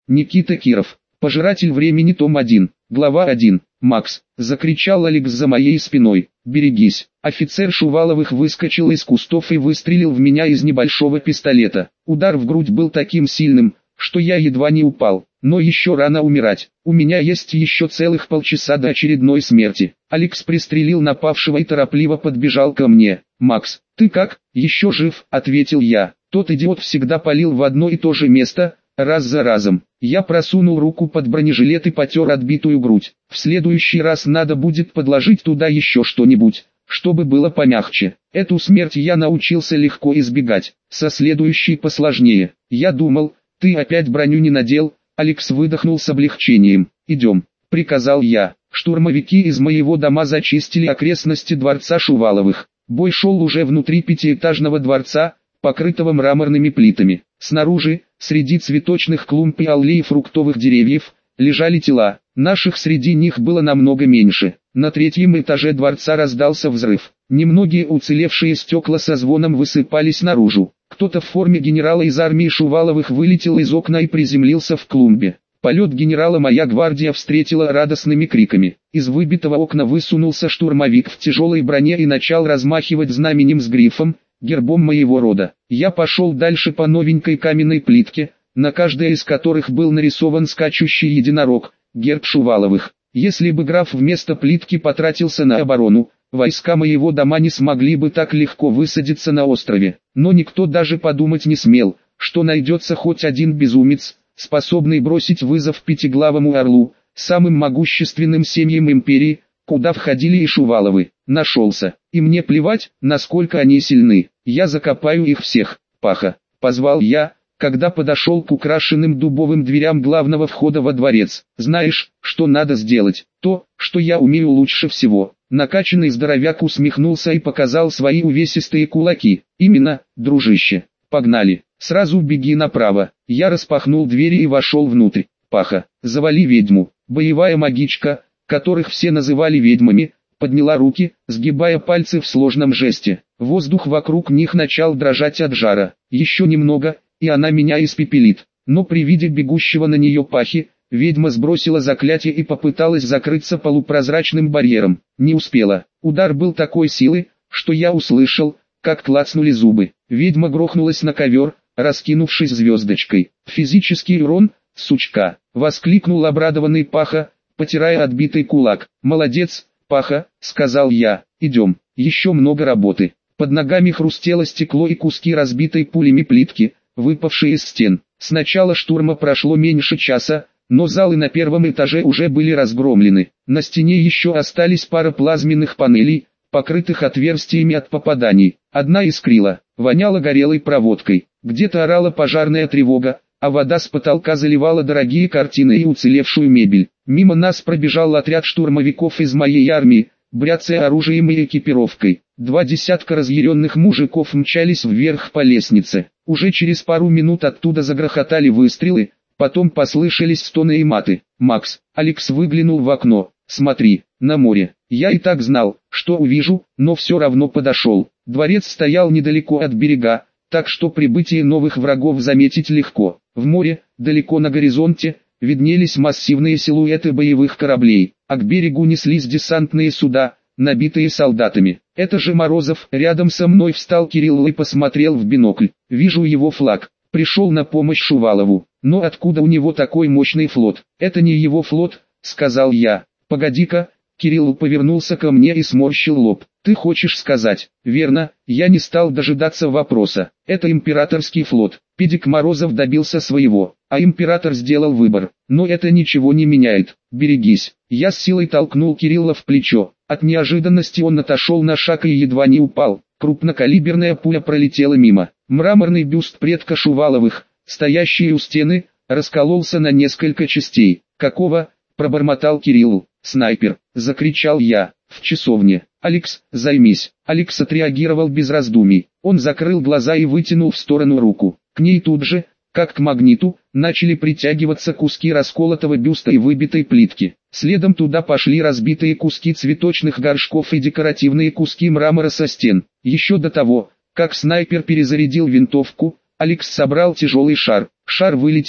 Никита Киров. Пожиратель времени, том 1. Глава 1. «Макс!» – закричал Алекс за моей спиной. «Берегись!» Офицер Шуваловых выскочил из кустов и выстрелил в меня из небольшого пистолета. Удар в грудь был таким сильным, что я едва не упал. Но еще рано умирать. У меня есть еще целых полчаса до очередной смерти. Алекс пристрелил напавшего и торопливо подбежал ко мне. «Макс, ты как? Еще жив?» – ответил я. Тот идиот всегда палил в одно и то же место, раз за разом. Я просунул руку под бронежилет и потер отбитую грудь. В следующий раз надо будет подложить туда еще что-нибудь, чтобы было помягче. Эту смерть я научился легко избегать. Со следующей посложнее. Я думал, ты опять броню не надел. Алекс выдохнул с облегчением. «Идем», — приказал я. Штурмовики из моего дома зачистили окрестности дворца Шуваловых. Бой шел уже внутри пятиэтажного дворца, покрытого мраморными плитами. Снаружи, среди цветочных клумб и аллей фруктовых деревьев, лежали тела. Наших среди них было намного меньше. На третьем этаже дворца раздался взрыв. Немногие уцелевшие стекла со звоном высыпались наружу. Кто-то в форме генерала из армии Шуваловых вылетел из окна и приземлился в клумбе. Полет генерала моя гвардия встретила радостными криками. Из выбитого окна высунулся штурмовик в тяжелой броне и начал размахивать знаменем с грифом, гербом моего рода. Я пошел дальше по новенькой каменной плитке, на каждой из которых был нарисован скачущий единорог, герб Шуваловых. Если бы граф вместо плитки потратился на оборону, войска моего дома не смогли бы так легко высадиться на острове. Но никто даже подумать не смел, что найдется хоть один безумец, способный бросить вызов пятиглавому орлу, самым могущественным семьям империи, куда входили и Шуваловы. Нашелся. И мне плевать, насколько они сильны. Я закопаю их всех. «Паха!» — позвал я, когда подошел к украшенным дубовым дверям главного входа во дворец. «Знаешь, что надо сделать? То, что я умею лучше всего». Накачанный здоровяк усмехнулся и показал свои увесистые кулаки. «Именно, дружище. Погнали. Сразу беги направо». Я распахнул двери и вошел внутрь. «Паха, завали ведьму». Боевая магичка, которых все называли ведьмами, подняла руки, сгибая пальцы в сложном жесте. Воздух вокруг них начал дрожать от жара. Еще немного, и она меня испепелит. Но при виде бегущего на нее Пахи, ведьма сбросила заклятие и попыталась закрыться полупрозрачным барьером. Не успела. Удар был такой силы, что я услышал, как клацнули зубы. Ведьма грохнулась на ковер, раскинувшись звездочкой. «Физический урон, сучка!» — воскликнул обрадованный Паха, потирая отбитый кулак. «Молодец, Паха!» — сказал я. «Идем, еще много работы». Под ногами хрустело стекло и куски разбитой пулями плитки, выпавшие из стен. С начала штурма прошло меньше часа, но залы на первом этаже уже были разгромлены. На стене еще остались пара плазменных панелей, покрытых отверстиями от попаданий. Одна искрила, воняла горелой проводкой. Где-то орала пожарная тревога, а вода с потолка заливала дорогие картины и уцелевшую мебель. Мимо нас пробежал отряд штурмовиков из моей армии, бряцая оружием и экипировкой. 2 десятка разъяренных мужиков мчались вверх по лестнице. Уже через пару минут оттуда загрохотали выстрелы, потом послышались стоны и маты. «Макс!» — Алекс выглянул в окно. «Смотри, на море». Я и так знал, что увижу, но все равно подошел. Дворец стоял недалеко от берега, так что прибытие новых врагов заметить легко. В море, далеко на горизонте, виднелись массивные силуэты боевых кораблей, а к берегу неслись десантные суда, набитые солдатами. «Это же Морозов!» Рядом со мной встал Кирилл и посмотрел в бинокль. «Вижу его флаг. Пришел на помощь Шувалову. Но откуда у него такой мощный флот?» «Это не его флот», — сказал я. «Погоди-ка». Кирилл повернулся ко мне и сморщил лоб. «Ты хочешь сказать?» «Верно». Я не стал дожидаться вопроса. «Это императорский флот». Педик Морозов добился своего, а император сделал выбор. Но это ничего не меняет. Берегись. Я с силой толкнул Кирилла в плечо. От неожиданности он отошел на шаг и едва не упал. Крупнокалиберная пуля пролетела мимо. Мраморный бюст предка Шуваловых, стоящий у стены, раскололся на несколько частей. «Какого?» – пробормотал Кирилл. «Снайпер!» – закричал я. «В часовне. Алекс, займись!» Алекс отреагировал без раздумий. Он закрыл глаза и вытянул в сторону руку. К ней тут же, как к магниту, начали притягиваться куски расколотого бюста и выбитой плитки. Следом туда пошли разбитые куски цветочных горшков и декоративные куски мрамора со стен. Еще до того, как снайпер перезарядил винтовку, Алекс собрал тяжелый шар. Шар вылетел,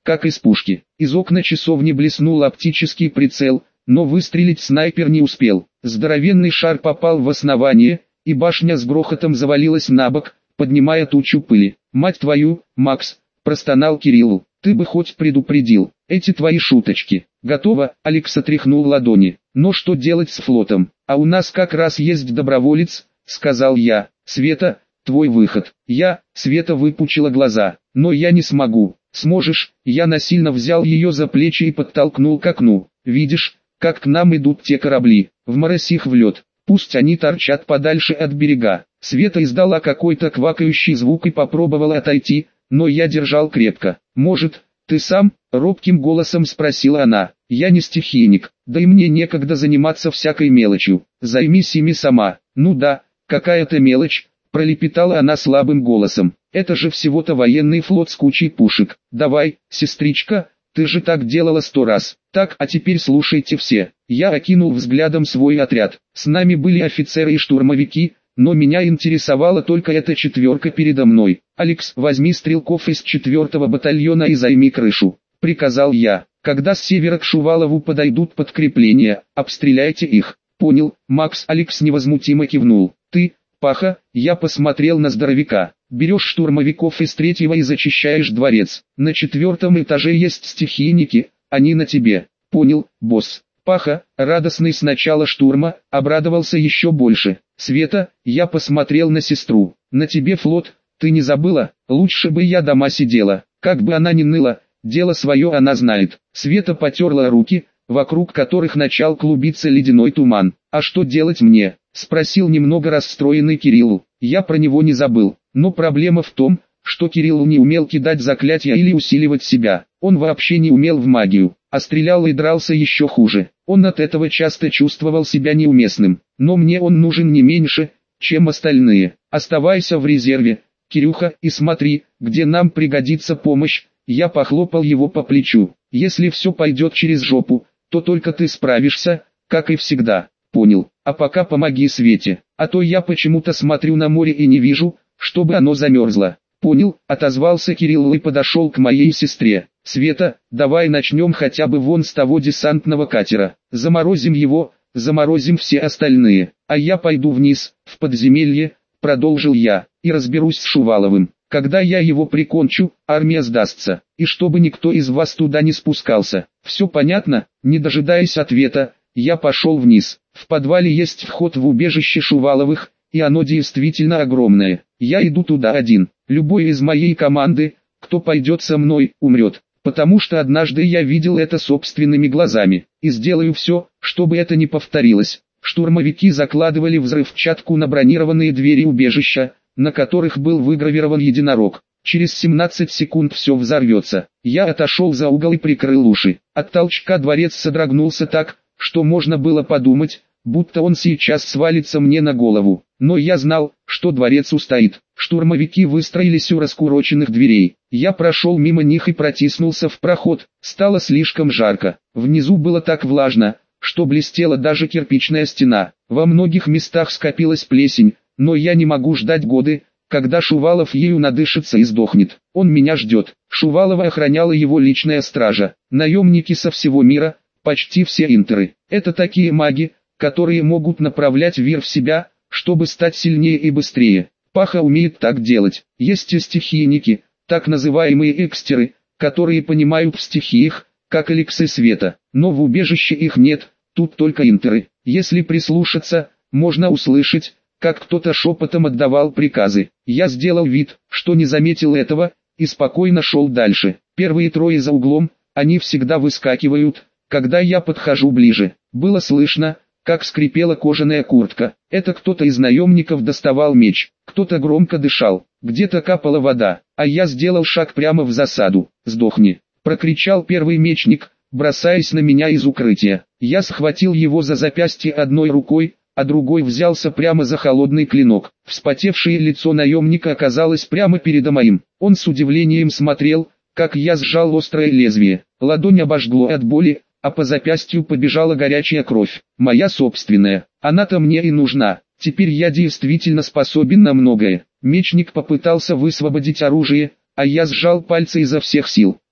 как из пушки. Из окна часовни блеснул оптический прицел, но выстрелить снайпер не успел. Здоровенный шар попал в основание, и башня с грохотом завалилась на бок, поднимая тучу пыли. «Мать твою, Макс!» – простонал Кириллу. «Ты бы хоть предупредил, эти твои шуточки». «Готово», – Алекс отряхнул ладони. «Но что делать с флотом? А у нас как раз есть доброволец», – сказал я. «Света, твой выход». Света выпучила глаза. «Но я не смогу». «Сможешь». Я насильно взял ее за плечи и подтолкнул к окну. «Видишь, как к нам идут те корабли? Вморозь их в лед. Пусть они торчат подальше от берега». Света издала какой-то квакающий звук и попробовала отойти, но я держал крепко. «Может, ты сам?» – робким голосом спросила она. «Я не стихийник, да и мне некогда заниматься всякой мелочью. Займись ими сама». «Ну да, какая-то мелочь», – пролепетала она слабым голосом. «Это же всего-то военный флот с кучей пушек. Давай, сестричка, ты же так делала 100 раз. Так, а теперь слушайте все». Я окинул взглядом свой отряд. С нами были офицеры и штурмовики, но меня интересовала только эта четверка передо мной. «Алекс, возьми стрелков из 4-го батальона и займи крышу», — приказал я. «Когда с севера к Шувалову подойдут подкрепления, обстреляйте их». «Понял, Макс». Алекс невозмутимо кивнул. «Ты, Паха», — я посмотрел на здоровяка, — «берешь штурмовиков из 3-го и зачищаешь дворец. На 4-м этаже есть стихийники, они на тебе». «Понял, босс». Паха, радостный с начала штурма, обрадовался еще больше. «Света», — я посмотрел на сестру, — «на тебе флот, ты не забыла? Лучше бы я дома сидела». Как бы она ни ныла, дело свое она знает. Света потерла руки, вокруг которых начал клубиться ледяной туман. «А что делать мне?» — спросил немного расстроенный Кириллу. Я про него не забыл, но проблема в том, что Кириллу не умел кидать заклятия или усиливать себя. Он вообще не умел в магию, а стрелял и дрался еще хуже. Он от этого часто чувствовал себя неуместным, но мне он нужен не меньше, чем остальные. «Оставайся в резерве, Кирюха, и смотри, где нам пригодится помощь». Я похлопал его по плечу. «Если все пойдет через жопу, то только ты справишься, как и всегда». «Понял. А пока помоги Свете, а то я почему-то смотрю на море и не вижу, чтобы оно замерзло». «Понял», — отозвался Кирилл и подошел к моей сестре. «Света, давай начнем хотя бы вон с того десантного катера. Заморозим его, заморозим все остальные. А я пойду вниз, в подземелье», — продолжил я, — «и разберусь с Шуваловым. Когда я его прикончу, армия сдастся, и чтобы никто из вас туда не спускался. Все понятно?» Не дожидаясь ответа, я пошел вниз. В подвале есть вход в убежище Шуваловых, и оно действительно огромное. Я иду туда один. Любой из моей команды, кто пойдет со мной, умрет, потому что однажды я видел это собственными глазами, и сделаю все, чтобы это не повторилось. Штурмовики закладывали взрывчатку на бронированные двери убежища, на которых был выгравирован единорог. Через 17 секунд все взорвется. Я отошел за угол и прикрыл уши. От толчка дворец содрогнулся так, что можно было подумать, будто он сейчас свалится мне на голову. Но я знал, что дворец устоит. Штурмовики выстроились у раскуроченных дверей. Я прошел мимо них и протиснулся в проход. Стало слишком жарко. Внизу было так влажно, что блестела даже кирпичная стена. Во многих местах скопилась плесень, но я не могу ждать годы, когда Шувалов ею надышится и сдохнет. Он меня ждет. Шувалова охраняла его личная стража. Наемники со всего мира, почти все интеры. Это такие маги, которые могут направлять вир в себя, чтобы стать сильнее и быстрее. Паха умеет так делать. Есть и стихийники, так называемые экстеры, которые понимают в стихиях, как Алекс и Света. Но в убежище их нет, тут только интеры. Если прислушаться, можно услышать, как кто-то шепотом отдавал приказы. Я сделал вид, что не заметил этого, и спокойно шел дальше. Первые трое за углом, они всегда выскакивают, когда я подхожу ближе. Было слышно, как скрипела кожаная куртка. Это кто-то из наемников доставал меч, кто-то громко дышал, где-то капала вода, а я сделал шаг прямо в засаду. «Сдохни!» — прокричал первый мечник, бросаясь на меня из укрытия. Я схватил его за запястье одной рукой, а другой взялся прямо за холодный клинок. Вспотевшее лицо наемника оказалось прямо передо моим. Он с удивлением смотрел, как я сжал острое лезвие. Ладонь обожгло от боли, а по запястью побежала горячая кровь. Моя собственная. Она-то мне и нужна. Теперь я действительно способен на многое. Мечник попытался высвободить оружие, а я сжал пальцы изо всех сил.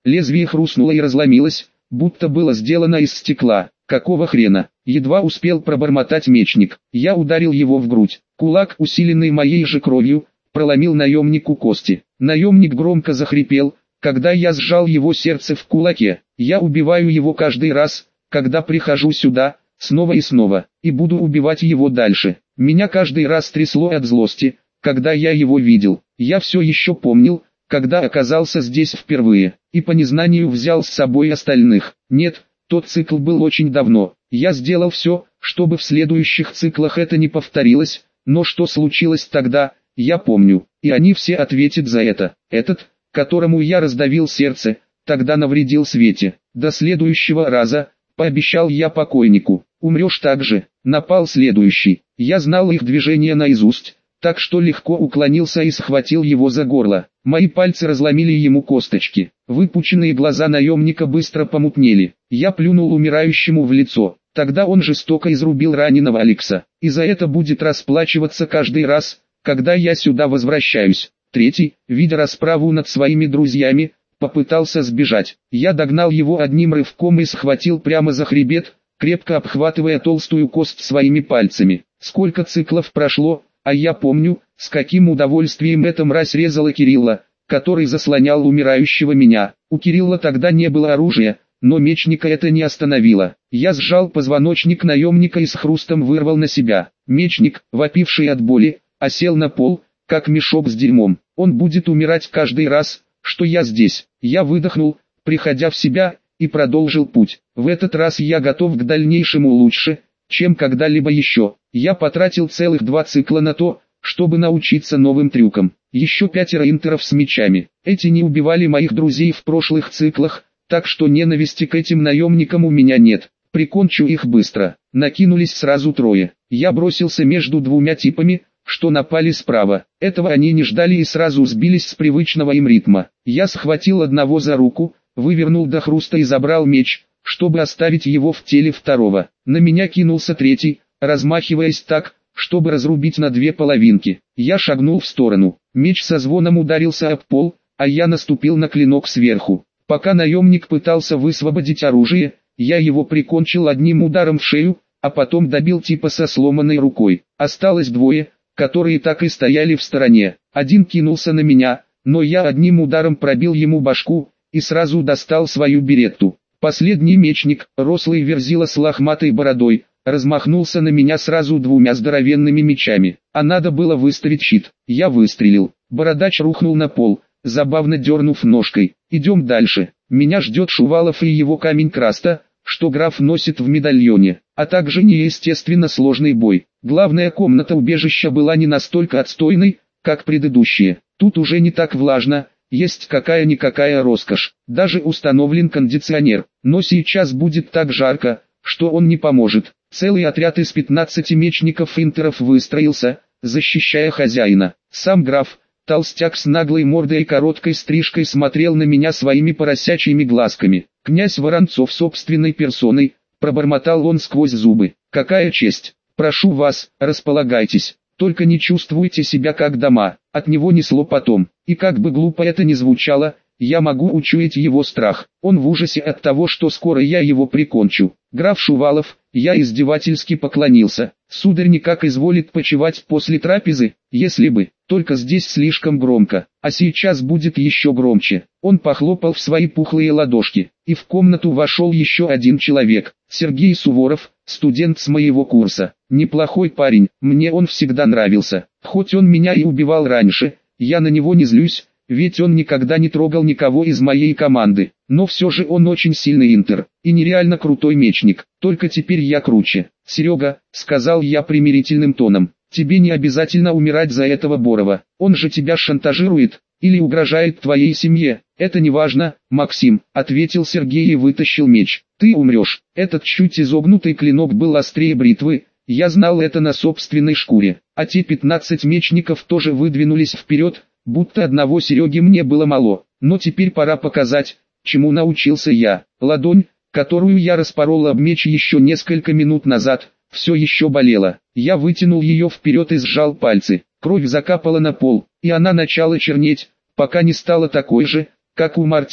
Лезвие хрустнуло и разломилось, будто было сделано из стекла. Какого хрена? Едва успел пробормотать мечник. Я ударил его в грудь. Кулак, усиленный моей же кровью, проломил наемнику кости. Наемник громко захрипел, когда я сжал его сердце в кулаке. Я убиваю его каждый раз, когда прихожу сюда, снова и снова, и буду убивать его дальше. Меня каждый раз трясло от злости, когда я его видел. Я все еще помнил, когда оказался здесь впервые, и по незнанию взял с собой остальных. Нет, тот цикл был очень давно. Я сделал все, чтобы в следующих циклах это не повторилось, но что случилось тогда, я помню, и они все ответят за это. Этот, которому я раздавил сердце, тогда навредил Свете. До следующего раза, пообещал я покойнику, умрешь так же. Напал следующий. Я знал их движения наизусть, так что легко уклонился и схватил его за горло. Мои пальцы разломили ему косточки. Выпученные глаза наемника быстро помутнели. Я плюнул умирающему в лицо. Тогда он жестоко изрубил раненого Алекса. И за это будет расплачиваться каждый раз, когда я сюда возвращаюсь. Третий, видя расправу над своими друзьями, попытался сбежать. Я догнал его одним рывком и схватил прямо за хребет, крепко обхватывая толстую кость своими пальцами. Сколько циклов прошло, а я помню, с каким удовольствием эта мразь резала Кирилла, который заслонял умирающего меня. У Кирилла тогда не было оружия, но мечника это не остановило. Я сжал позвоночник наемника и с хрустом вырвал на себя. Мечник, вопивший от боли, осел на пол, как мешок с дерьмом. Он будет умирать каждый раз, что я здесь. Я выдохнул, приходя в себя, и продолжил путь. В этот раз я готов к дальнейшему лучше, чем когда-либо еще. Я потратил целых 2 цикла на то, чтобы научиться новым трюкам. Еще 5 интеров с мечами. Эти не убивали моих друзей в прошлых циклах, так что ненависти к этим наемникам у меня нет. Прикончу их быстро. Накинулись сразу 3. Я бросился между 2 типами, что напали справа. Этого они не ждали и сразу сбились с привычного им ритма. Я схватил одного за руку, вывернул до хруста и забрал меч, чтобы оставить его в теле второго. На меня кинулся 3, размахиваясь так, чтобы разрубить на 2 половинки. Я шагнул в сторону. Меч со звоном ударился об пол, а я наступил на клинок сверху. Пока наемник пытался высвободить оружие, я его прикончил одним ударом в шею, а потом добил типа со сломанной рукой. Осталось 2, которые так и стояли в стороне. Один кинулся на меня, но я одним ударом пробил ему башку, и сразу достал свою беретту. Последний мечник, рослый верзила с лохматой бородой, размахнулся на меня сразу 2 здоровенными мечами. А надо было выставить щит. Я выстрелил. Бородач рухнул на пол, забавно дернув ножкой. Идем дальше. Меня ждет Шувалов и его камень краста, что граф носит в медальоне, а также неестественно сложный бой. Главная комната убежища была не настолько отстойной, как предыдущие. Тут уже не так влажно, есть какая-никакая роскошь. Даже установлен кондиционер, но сейчас будет так жарко, что он не поможет. Целый отряд из 15 мечников-интеров выстроился, защищая хозяина. Сам граф, толстяк с наглой мордой и короткой стрижкой, смотрел на меня своими поросячьими глазками. Князь Воронцов собственной персоной, пробормотал он сквозь зубы. Какая честь! Прошу вас, располагайтесь, только не чувствуйте себя как дома. От него несло потом, и как бы глупо это ни звучало, я могу учуять его страх. Он в ужасе от того, что скоро я его прикончу. Граф Шувалов, я издевательски поклонился. Сударь никак изволит почивать после трапезы, если бы, только здесь слишком громко, а сейчас будет еще громче. Он похлопал в свои пухлые ладошки, и в комнату вошел еще один человек, Сергей Суворов, студент с моего курса. Неплохой парень, мне он всегда нравился, хоть он меня и убивал раньше, я на него не злюсь, ведь он никогда не трогал никого из моей команды, но все же он очень сильный интер, и нереально крутой мечник, только теперь я круче. «Серега», — сказал я примирительным тоном, — «тебе не обязательно умирать за этого Борова, он же тебя шантажирует, или угрожает твоей семье». «Это не важно, Максим», — ответил Сергей и вытащил меч. «Ты умрешь». Этот чуть изогнутый клинок был острее бритвы, я знал это на собственной шкуре, а те 15 мечников тоже выдвинулись вперед, будто одного Сереги мне было мало. Но теперь пора показать, чему научился я. Ладонь, которую я распорол об меч еще несколько минут назад, все еще болела. Я вытянул ее вперед и сжал пальцы. Кровь закапала на пол, и она начала чернеть, пока не стала такой же, как у мортиров.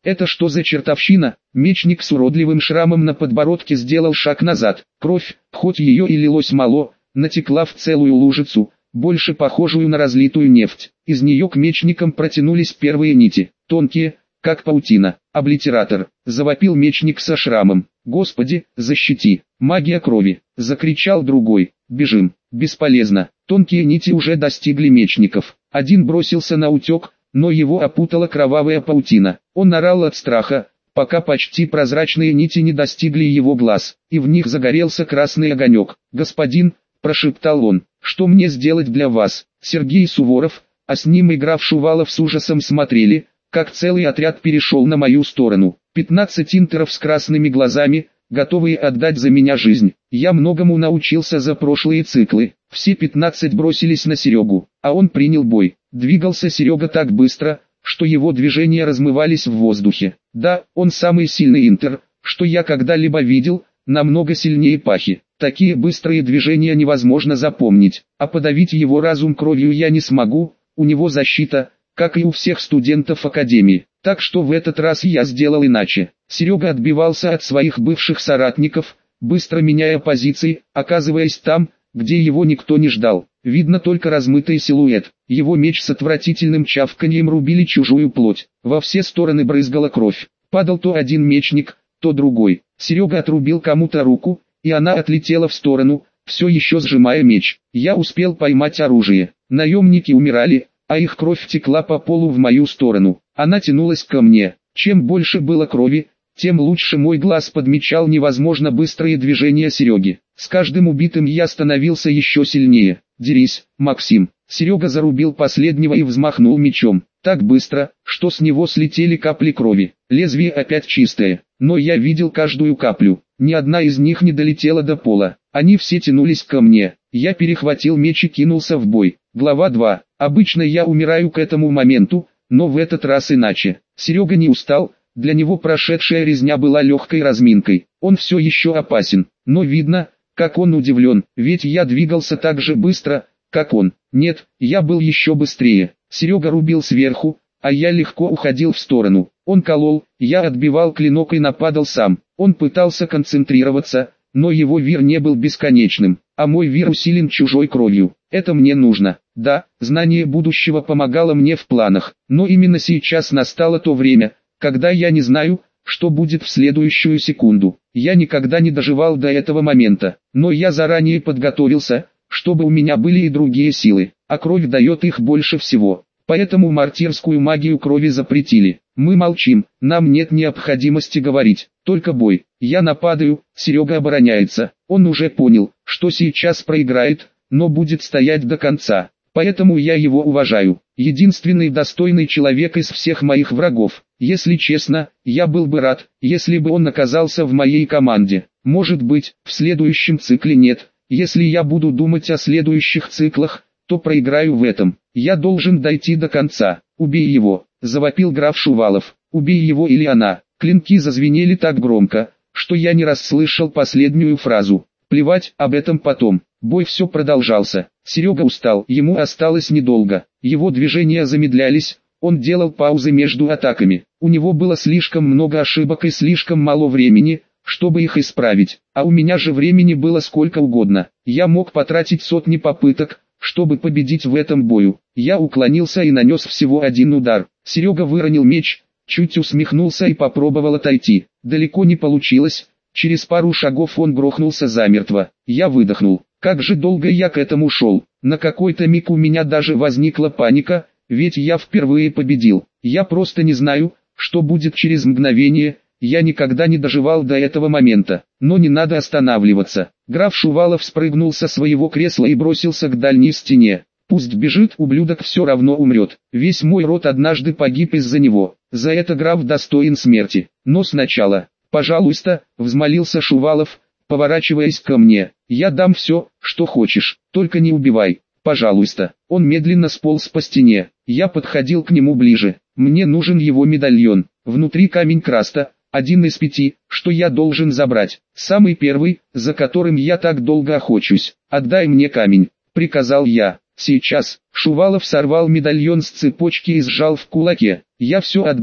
Это что за чертовщина? Мечник с уродливым шрамом на подбородке сделал шаг назад. Кровь, хоть ее и лилось мало, натекла в целую лужицу, больше похожую на разлитую нефть. Из нее к мечникам протянулись первые нити, тонкие, как паутина. «Облитератор!» — завопил мечник со шрамом. «Господи, защити! Магия крови!» — закричал другой. «Бежим!» Бесполезно. Тонкие нити уже достигли мечников. Один бросился на утек, но его опутала кровавая паутина. Он орал от страха, пока почти прозрачные нити не достигли его глаз, и в них загорелся красный огонек. «Господин!» — прошептал он. «Что мне сделать для вас?» Сергей Суворов, а с ним и граф Шувалов с ужасом смотрели, как целый отряд перешел на мою сторону. 15 интеров с красными глазами, готовые отдать за меня жизнь. Я многому научился за прошлые циклы. Все 15 бросились на Серегу, а он принял бой. Двигался Серега так быстро, что его движения размывались в воздухе. Да, он самый сильный интер, что я когда-либо видел, намного сильнее Пахи. Такие быстрые движения невозможно запомнить, а подавить его разум кровью я не смогу, у него защита, как и у всех студентов Академии. Так что в этот раз я сделал иначе. Серега отбивался от своих бывших соратников, быстро меняя позиции, оказываясь там, где его никто не ждал. Видно только размытый силуэт. Его меч с отвратительным чавканьем рубили чужую плоть. Во все стороны брызгала кровь. Падал то один мечник, то другой. Серега отрубил кому-то руку, и она отлетела в сторону, все еще сжимая меч. Я успел поймать оружие. Наемники умирали, а их кровь текла по полу в мою сторону. Она тянулась ко мне. Чем больше было крови, тем лучше мой глаз подмечал невозможно быстрые движения Сереги. С каждым убитым я становился еще сильнее. «Дерись, Максим!» Серега зарубил последнего и взмахнул мечом. Так быстро, что с него слетели капли крови. Лезвие опять чистое, но я видел каждую каплю. Ни одна из них не долетела до пола. Они все тянулись ко мне. Я перехватил меч и кинулся в бой. Глава 2. Обычно я умираю к этому моменту, но в этот раз иначе. Серега не устал, для него прошедшая резня была легкой разминкой. Он все еще опасен, но видно, как он удивлен, ведь я двигался так же быстро, как он. Нет, я был еще быстрее. Серега рубил сверху, а я легко уходил в сторону. Он колол, я отбивал клинок и нападал сам. Он пытался концентрироваться, но его вир не был бесконечным, а мой вир усилен чужой кровью. Это мне нужно. Да, знание будущего помогало мне в планах, но именно сейчас настало то время, когда я не знаю, что будет в следующую секунду. Я никогда не доживал до этого момента, но я заранее подготовился, чтобы у меня были и другие силы, а кровь дает их больше всего. Поэтому мартирскую магию крови запретили. Мы молчим, нам нет необходимости говорить, только бой. Я нападаю, Серега обороняется. Он уже понял, что сейчас проиграет, но будет стоять до конца. Поэтому я его уважаю. Единственный достойный человек из всех моих врагов. Если честно, я был бы рад, если бы он оказался в моей команде. Может быть, в следующем цикле нет. Если я буду думать о следующих циклах, то проиграю в этом. Я должен дойти до конца. Убей его, завопил граф Шувалов. Убей его или она. Клинки зазвенели так громко, что я не расслышал последнюю фразу. Плевать, об этом потом. Бой все продолжался. Серега устал, ему осталось недолго. Его движения замедлялись, он делал паузы между атаками. У него было слишком много ошибок и слишком мало времени, чтобы их исправить. А у меня же времени было сколько угодно. Я мог потратить сотни попыток, чтобы победить в этом бою. Я уклонился и нанес всего один удар. Серега выронил меч, чуть усмехнулся и попробовал отойти. Далеко не получилось. Через пару шагов он грохнулся замертво. Я выдохнул. Как же долго я к этому шел. На какой-то миг у меня даже возникла паника, ведь я впервые победил. Я просто не знаю, что будет через мгновение. Я никогда не доживал до этого момента. Но не надо останавливаться. Граф Шувалов спрыгнул со своего кресла и бросился к дальней стене. Пусть бежит, ублюдок все равно умрет. Весь мой род однажды погиб из-за него. За это граф достоин смерти. Но сначала... «Пожалуйста», — взмолился Шувалов, поворачиваясь ко мне. «Я дам все, что хочешь, только не убивай, пожалуйста». Он медленно сполз по стене. Я подходил к нему ближе. Мне нужен его медальон. Внутри камень краста, один из 5, что я должен забрать. Самый первый, за которым я так долго охочусь. «Отдай мне камень», — приказал я. «Сейчас». Шувалов сорвал медальон с цепочки и сжал в кулаке. «Я все отдам,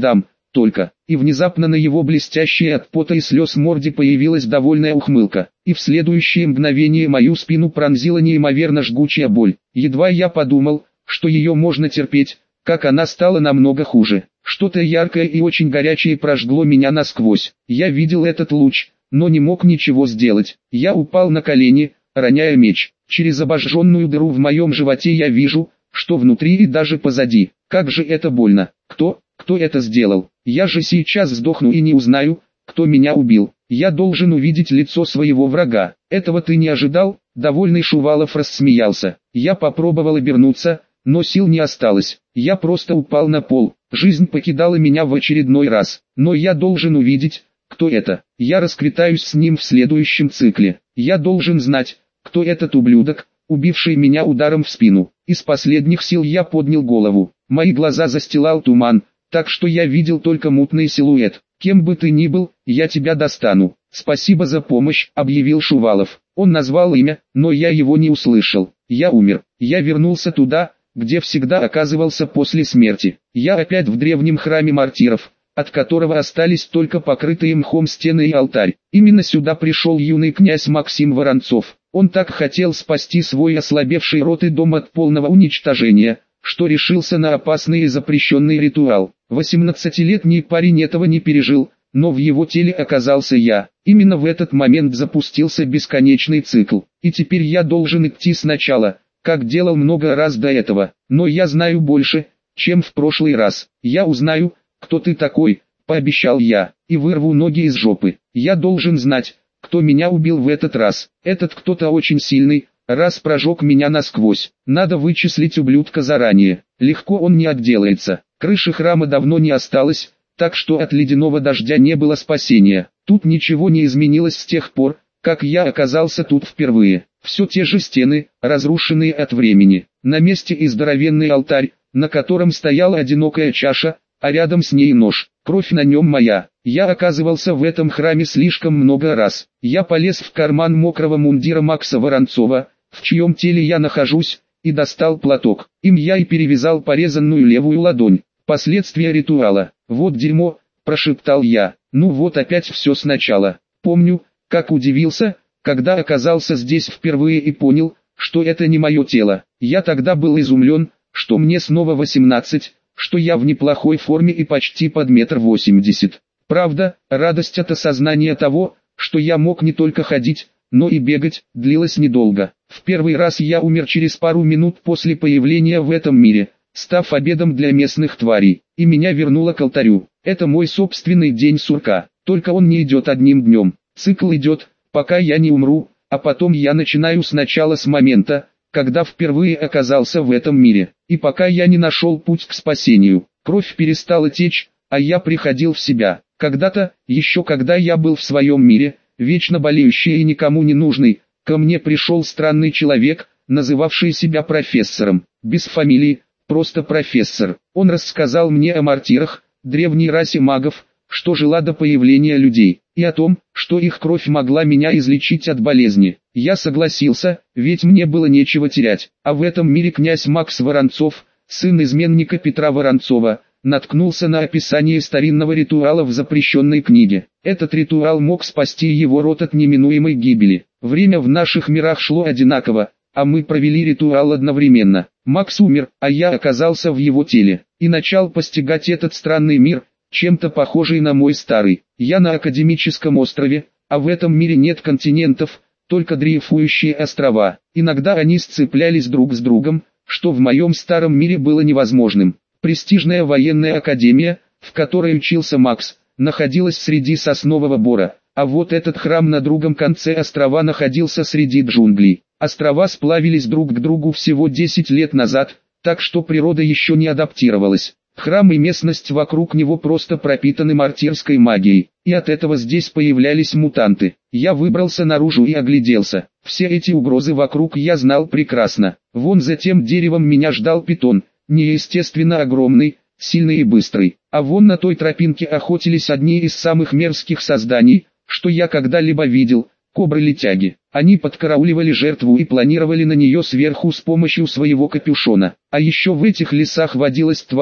только. И внезапно на его блестящей от пота и слез морде появилась довольная ухмылка. И в следующее мгновение мою спину пронзила неимоверно жгучая боль. Едва я подумал, что ее можно терпеть, как она стала намного хуже. Что-то яркое и очень горячее прожгло меня насквозь. Я видел этот луч, но не мог ничего сделать. Я упал на колени, роняя меч. Через обожженную дыру в моем животе я вижу, что внутри и даже позади. Как же это больно. Кто это сделал? Я же сейчас сдохну и не узнаю, кто меня убил. Я должен увидеть лицо своего врага. Этого ты не ожидал? Довольный Шувалов рассмеялся. Я попробовал обернуться, но сил не осталось. Я просто упал на пол. Жизнь покидала меня в очередной раз. Но я должен увидеть, кто это. Я расквитаюсь с ним в следующем цикле. Я должен знать, кто этот ублюдок, убивший меня ударом в спину. Из последних сил я поднял голову. Мои глаза застилал туман, так что я видел только мутный силуэт. «Кем бы ты ни был, я тебя достану». «Спасибо за помощь», — объявил Шувалов. Он назвал имя, но я его не услышал. Я умер. Я вернулся туда, где всегда оказывался после смерти. Я опять в древнем храме мартиров, от которого остались только покрытые мхом стены и алтарь. Именно сюда пришел юный князь Максим Воронцов. Он так хотел спасти свой ослабевший род и дом от полного уничтожения, что решился на опасный и запрещенный ритуал. 18-летний парень этого не пережил, но в его теле оказался я. Именно в этот момент запустился бесконечный цикл. И теперь я должен идти сначала, как делал много раз до этого. Но я знаю больше, чем в прошлый раз. Я узнаю, кто ты такой, пообещал я, и вырву ноги из жопы. Я должен знать, кто меня убил в этот раз. Этот кто-то очень сильный, раз прожег меня насквозь. Надо вычислить ублюдка заранее. Легко он не отделается. Крыши храма давно не осталось, так что от ледяного дождя не было спасения. Тут ничего не изменилось с тех пор, как я оказался тут впервые. Все те же стены, разрушенные от времени. На месте и здоровенный алтарь, на котором стояла одинокая чаша, а рядом с ней нож. Кровь на нем моя. Я оказывался в этом храме слишком много раз. Я полез в карман мокрого мундира Макса Воронцова, в чьем теле я нахожусь, и достал платок. Им я и перевязал порезанную левую ладонь. Последствия ритуала. «Вот дерьмо», – прошептал я. «Ну вот опять все сначала». Помню, как удивился, когда оказался здесь впервые и понял, что это не мое тело. Я тогда был изумлен, что мне снова 18, что я в неплохой форме и почти под 1,80 м. Правда, радость от осознания того, что я мог не только ходить, но и бегать, длилась недолго. В первый раз я умер через пару минут после появления в этом мире, став обедом для местных тварей, и меня вернуло к алтарю. Это мой собственный день сурка, только он не идет одним днем. Цикл идет, пока я не умру, а потом я начинаю сначала с момента, когда впервые оказался в этом мире, и пока я не нашел путь к спасению. Кровь перестала течь, а я приходил в себя. Когда-то, еще когда я был в своем мире, вечно болеющий и никому не нужный, ко мне пришел странный человек, называвший себя профессором, без фамилии, просто профессор. Он рассказал мне о мартирах, древней расе магов, что жила до появления людей, и о том, что их кровь могла меня излечить от болезни. Я согласился, ведь мне было нечего терять. А в этом мире князь Макс Воронцов, сын изменника Петра Воронцова, наткнулся на описание старинного ритуала в запрещенной книге. Этот ритуал мог спасти его род от неминуемой гибели. Время в наших мирах шло одинаково, а мы провели ритуал одновременно. Макс умер, а я оказался в его теле, и начал постигать этот странный мир, чем-то похожий на мой старый. Я на академическом острове, а в этом мире нет континентов, только дрейфующие острова. Иногда они сцеплялись друг с другом, что в моем старом мире было невозможным. Престижная военная академия, в которой учился Макс, находилась среди соснового бора, а вот этот храм на другом конце острова находился среди джунглей. Острова сплавились друг к другу всего 10 лет назад, так что природа еще не адаптировалась. Храм и местность вокруг него просто пропитаны мартирской магией, и от этого здесь появлялись мутанты. Я выбрался наружу и огляделся. Все эти угрозы вокруг я знал прекрасно. Вон за тем деревом меня ждал питон, неестественно огромный, сильный и быстрый. А вон на той тропинке охотились одни из самых мерзких созданий, что я когда-либо видел, кобры-летяги. Они подкарауливали жертву и планировали на нее сверху с помощью своего капюшона. А еще в этих лесах водилась тварь,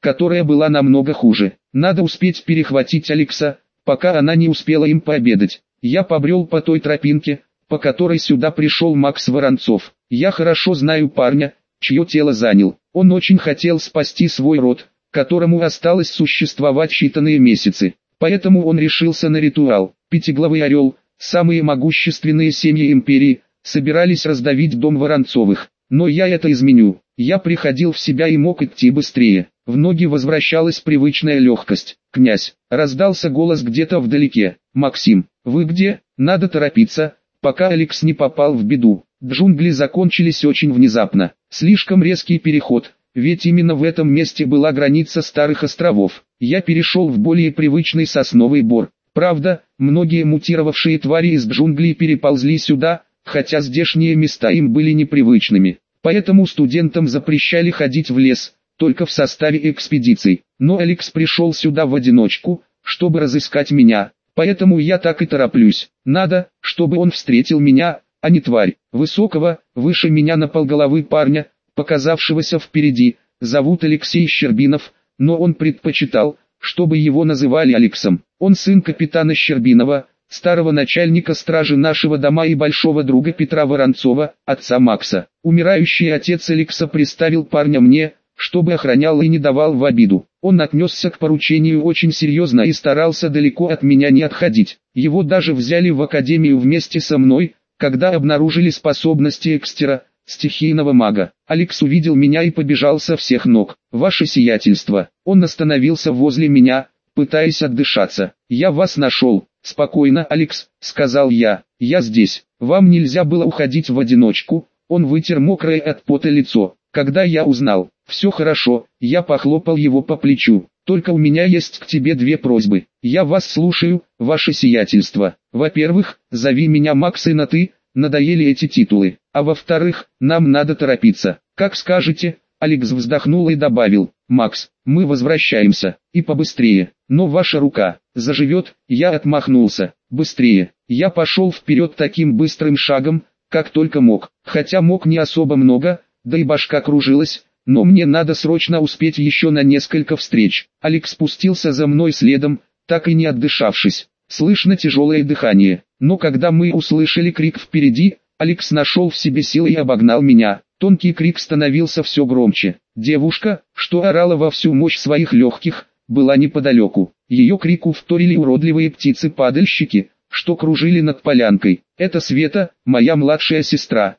которая была намного хуже. Надо успеть перехватить Алекса, пока она не успела им пообедать. Я побрел по той тропинке, по которой сюда пришел Макс Воронцов. Я хорошо знаю парня, чье тело занял. Он очень хотел спасти свой род, которому осталось существовать считанные месяцы. Поэтому он решился на ритуал. Пятиглавый орел, самые могущественные семьи империи, собирались раздавить дом Воронцовых. Но я это изменю. Я приходил в себя и мог идти быстрее. В ноги возвращалась привычная легкость. «Князь!» — раздался голос где-то вдалеке. «Максим, вы где? Надо торопиться, пока Алекс не попал в беду». Джунгли закончились очень внезапно. Слишком резкий переход, ведь именно в этом месте была граница Старых островов. Я перешел в более привычный сосновый бор. Правда, многие мутировавшие твари из джунглей переползли сюда, хотя здешние места им были непривычными. Поэтому студентам запрещали ходить в лес, только в составе экспедиций. Но Алекс пришел сюда в одиночку, чтобы разыскать меня, поэтому я так и тороплюсь. Надо, чтобы он встретил меня, а не тварь. Высокого, выше меня на полголовы парня, показавшегося впереди, зовут Алексей Щербинов, но он предпочитал, чтобы его называли Алексом. Он сын капитана Щербинова, старого начальника стражи нашего дома и большого друга Петра Воронцова, отца Макса. Умирающий отец Алекса приставил парня мне, чтобы охранял и не давал в обиду. Он отнесся к поручению очень серьезно и старался далеко от меня не отходить. Его даже взяли в академию вместе со мной, когда обнаружили способности экстера, стихийного мага. Алекс увидел меня и побежал со всех ног. «Ваше сиятельство!» Он остановился возле меня, пытаясь отдышаться. «Я вас нашел». «Спокойно, Алекс», — сказал я. «Я здесь. Вам нельзя было уходить в одиночку». Он вытер мокрое от пота лицо. Когда я узнал, «Все хорошо», я похлопал его по плечу. «Только у меня есть к тебе две просьбы. Я вас слушаю, ваше сиятельство. Во-первых, зови меня Макс и на «ты», надоели эти титулы. А во-вторых, нам надо торопиться». «Как скажете», Алекс вздохнул и добавил. «Макс, мы возвращаемся, и побыстрее. Но ваша рука заживет». Я отмахнулся. «Быстрее». Я пошел вперед таким быстрым шагом, как только мог. Хотя мог не особо много, да и башка кружилась. Но мне надо срочно успеть еще на несколько встреч. Алекс спустился за мной следом, так и не отдышавшись. Слышно тяжелое дыхание. Но когда мы услышали крик впереди, Алекс нашел в себе силы и обогнал меня. Тонкий крик становился все громче. Девушка, что орала во всю мощь своих легких, была неподалеку. Ее крику вторили уродливые птицы-падальщики, что кружили над полянкой. Это Света, моя младшая сестра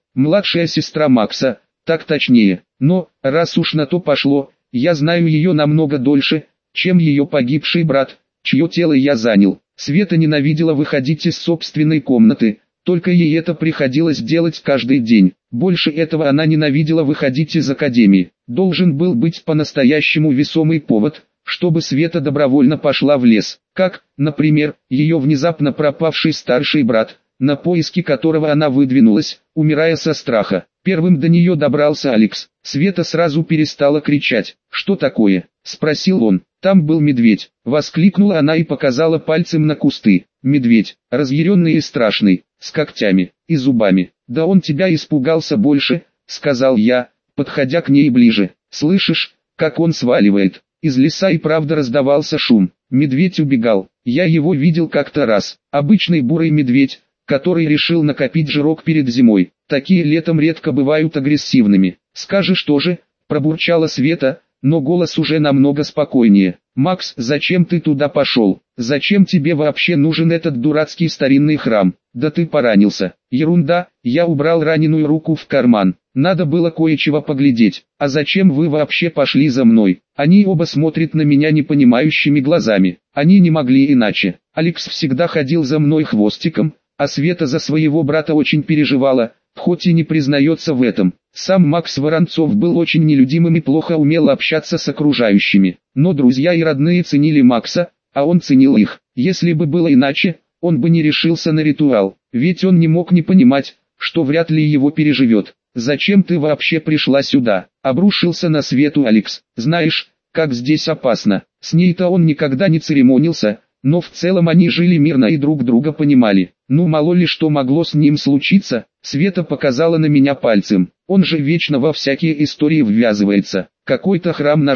Макса, так точнее. Но, раз уж на то пошло, я знаю ее намного дольше, чем ее погибший брат, чье тело я занял. Света ненавидела выходить из собственной комнаты, только ей это приходилось делать каждый день. Больше этого она ненавидела выходить из академии. Должен был быть по-настоящему весомый повод, чтобы Света добровольно пошла в лес. Как, например, ее внезапно пропавший старший брат, на поиски которого она выдвинулась, умирая со страха. Первым до нее добрался Алекс. Света сразу перестала кричать. «Что такое?» — спросил он. «Там был медведь», — воскликнула она и показала пальцем на кусты. «Медведь, разъяренный и страшный, с когтями и зубами». «Да он тебя испугался больше», — сказал я, подходя к ней ближе. «Слышишь, как он сваливает?» Из леса и правда раздавался шум. Медведь убегал. Я его видел как-то раз. Обычный бурый медведь, который решил накопить жирок перед зимой. Такие летом редко бывают агрессивными. «Скажешь тоже», — пробурчала Света, но голос уже намного спокойнее. «Макс, зачем ты туда пошел? Зачем тебе вообще нужен этот дурацкий старинный храм? Да ты поранился». «Ерунда», я убрал раненую руку в карман. «Надо было кое-чего поглядеть. А зачем вы вообще пошли за мной?» Они оба смотрят на меня непонимающими глазами. Они не могли иначе. Алекс всегда ходил за мной хвостиком, а Света за своего брата очень переживала, хоть и не признается в этом. Сам Макс Воронцов был очень нелюдимым и плохо умел общаться с окружающими. Но друзья и родные ценили Макса, а он ценил их. Если бы было иначе, он бы не решился на ритуал, ведь он не мог не понимать, что вряд ли его переживет. «Зачем ты вообще пришла сюда?» — обрушился на Свету Алекс. «Знаешь, как здесь опасно». С ней-то он никогда не церемонился, но в целом они жили мирно и друг друга понимали. Ну мало ли что могло с ним случиться. Света показала на меня пальцем. «Он же вечно во всякие истории ввязывается. Какой-то храм нашел.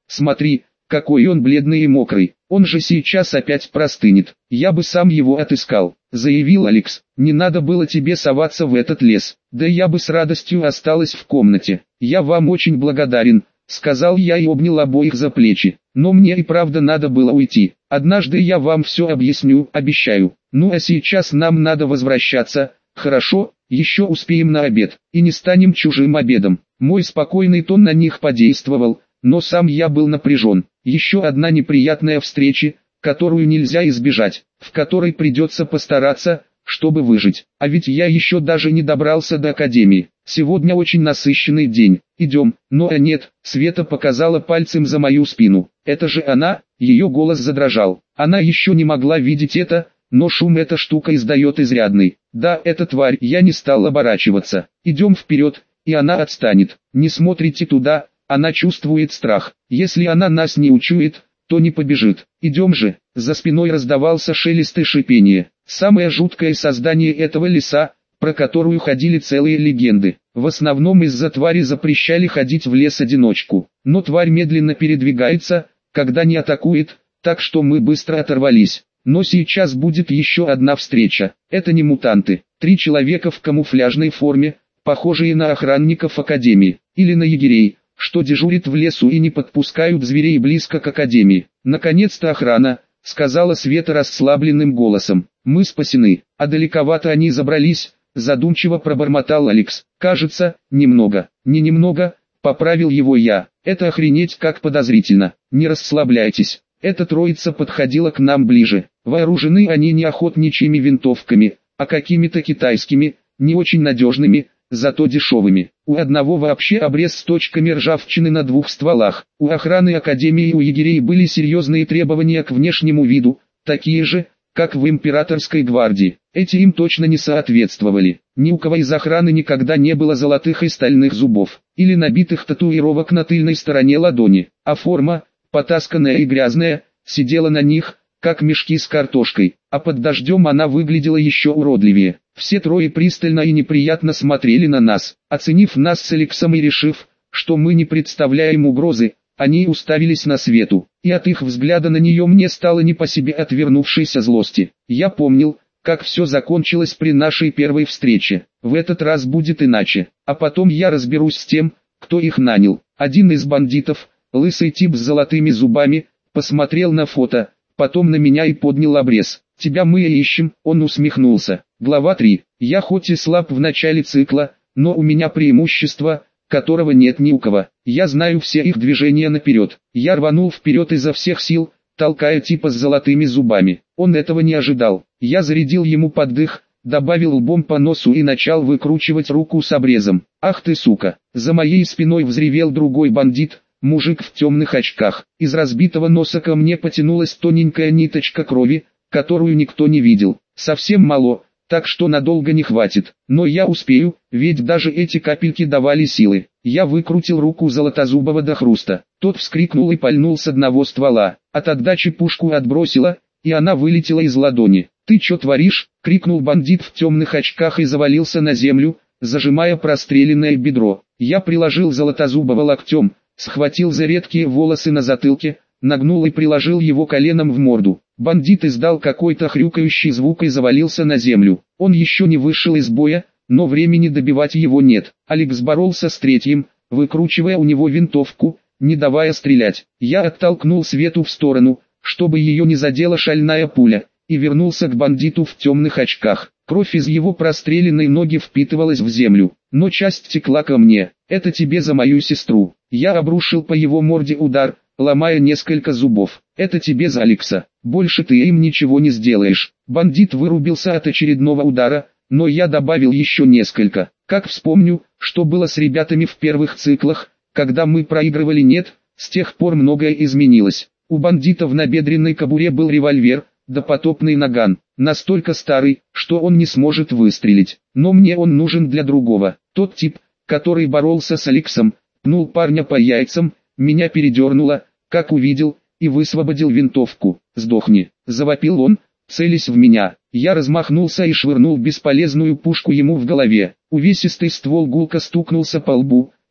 Смотри, какой он бледный и мокрый, он же сейчас опять простынет. Я бы сам его отыскал, заявил Алекс. Не надо было тебе соваться в этот лес, да я бы с радостью осталась в комнате. Я вам очень благодарен, сказал я и обнял обоих за плечи. Но мне и правда надо было уйти. Однажды я вам все объясню, обещаю. Ну а сейчас нам надо возвращаться, хорошо? Еще успеем на обед, и не станем чужим обедом. Мой спокойный тон на них подействовал, но сам я был напряжен. Еще одна неприятная встреча, которую нельзя избежать, в которой придется постараться, чтобы выжить. А ведь я еще даже не добрался до академии. Сегодня очень насыщенный день. Идем. Но нет, Света показала пальцем за мою спину. Это же она, ее голос задрожал. Она еще не могла видеть это, но шум эта штука издает изрядный. Да, это тварь, я не стал оборачиваться. Идем вперед, и она отстанет. Не смотрите туда, она чувствует страх. Если она нас не учует, то не побежит. Идем же. За спиной раздавался шелест и шипение. Самое жуткое создание этого леса, про которую ходили целые легенды. В основном из-за твари запрещали ходить в лес одиночку. Но тварь медленно передвигается, когда не атакует, так что мы быстро оторвались. Но сейчас будет еще одна встреча. Это не мутанты. 3 человека в камуфляжной форме, похожие на охранников академии, или на егерей, что дежурят в лесу и не подпускают зверей близко к академии. Наконец-то охрана, сказала Света расслабленным голосом. Мы спасены. А далековато они забрались, задумчиво пробормотал Алекс. Кажется, немного. Не немного, поправил его я. Это охренеть как подозрительно. Не расслабляйтесь. Эта троица подходила к нам ближе. Вооружены они не охотничьими винтовками, а какими-то китайскими, не очень надежными, зато дешевыми. У одного вообще обрез с точками ржавчины на 2 стволах. У охраны академии и у егерей были серьезные требования к внешнему виду, такие же, как в императорской гвардии. Эти им точно не соответствовали. Ни у кого из охраны никогда не было золотых и стальных зубов, или набитых татуировок на тыльной стороне ладони, а форма, потасканная и грязная, сидела на них, как мешки с картошкой, а под дождем она выглядела еще уродливее. Все трое пристально и неприятно смотрели на нас. Оценив нас с Алексом и решив, что мы не представляем угрозы, они уставились на Свету, и от их взгляда на нее мне стало не по себе от вернувшейся злости. Я помнил, как все закончилось при нашей первой встрече. В этот раз будет иначе, а потом я разберусь с тем, кто их нанял. Один из бандитов, лысый тип с золотыми зубами, посмотрел на фото, потом на меня и поднял обрез. «Тебя мы и ищем», — он усмехнулся. Глава 3. Я хоть и слаб в начале цикла, но у меня преимущество, которого нет ни у кого. Я знаю все их движения наперед. Я рванул вперед изо всех сил, толкая типа с золотыми зубами. Он этого не ожидал. Я зарядил ему под дых, добавил лбом по носу и начал выкручивать руку с обрезом. «Ах ты сука!» За моей спиной взревел другой бандит, мужик в темных очках. Из разбитого носа ко мне потянулась тоненькая ниточка крови, которую никто не видел. Совсем мало, так что надолго не хватит. Но я успею, ведь даже эти капельки давали силы. Я выкрутил руку Золотозубова до хруста. Тот вскрикнул и пальнул с одного ствола. От отдачи пушку отбросило, и она вылетела из ладони. «Ты чё творишь?» — крикнул бандит в темных очках и завалился на землю, зажимая простреленное бедро. Я приложил Золотозубова локтем, схватил за редкие волосы на затылке, нагнул и приложил его коленом в морду. Бандит издал какой-то хрюкающий звук и завалился на землю. Он еще не вышел из боя, но времени добивать его нет. Алекс боролся с третьим, выкручивая у него винтовку, не давая стрелять. Я оттолкнул Свету в сторону, чтобы ее не задела шальная пуля, и вернулся к бандиту в темных очках. Кровь из его простреленной ноги впитывалась в землю, но часть текла ко мне. «Это тебе за мою сестру». Я обрушил по его морде удар, ломая несколько зубов. «Это тебе за Алекса. Больше ты им ничего не сделаешь». Бандит вырубился от очередного удара, но я добавил еще несколько. Как вспомню, что было с ребятами в первых циклах, когда мы проигрывали, нет, с тех пор многое изменилось. У бандита в набедренной кобуре был револьвер, допотопный наган, настолько старый, что он не сможет выстрелить. Но мне он нужен для другого. Тот тип, который боролся с Алексом, пнул парня по яйцам, меня передернуло, как увидел, и высвободил винтовку. «Сдохни!» – завопил он, целясь в меня. Я размахнулся и швырнул бесполезную пушку ему в голове. Увесистый ствол гулко стукнулся по лбу,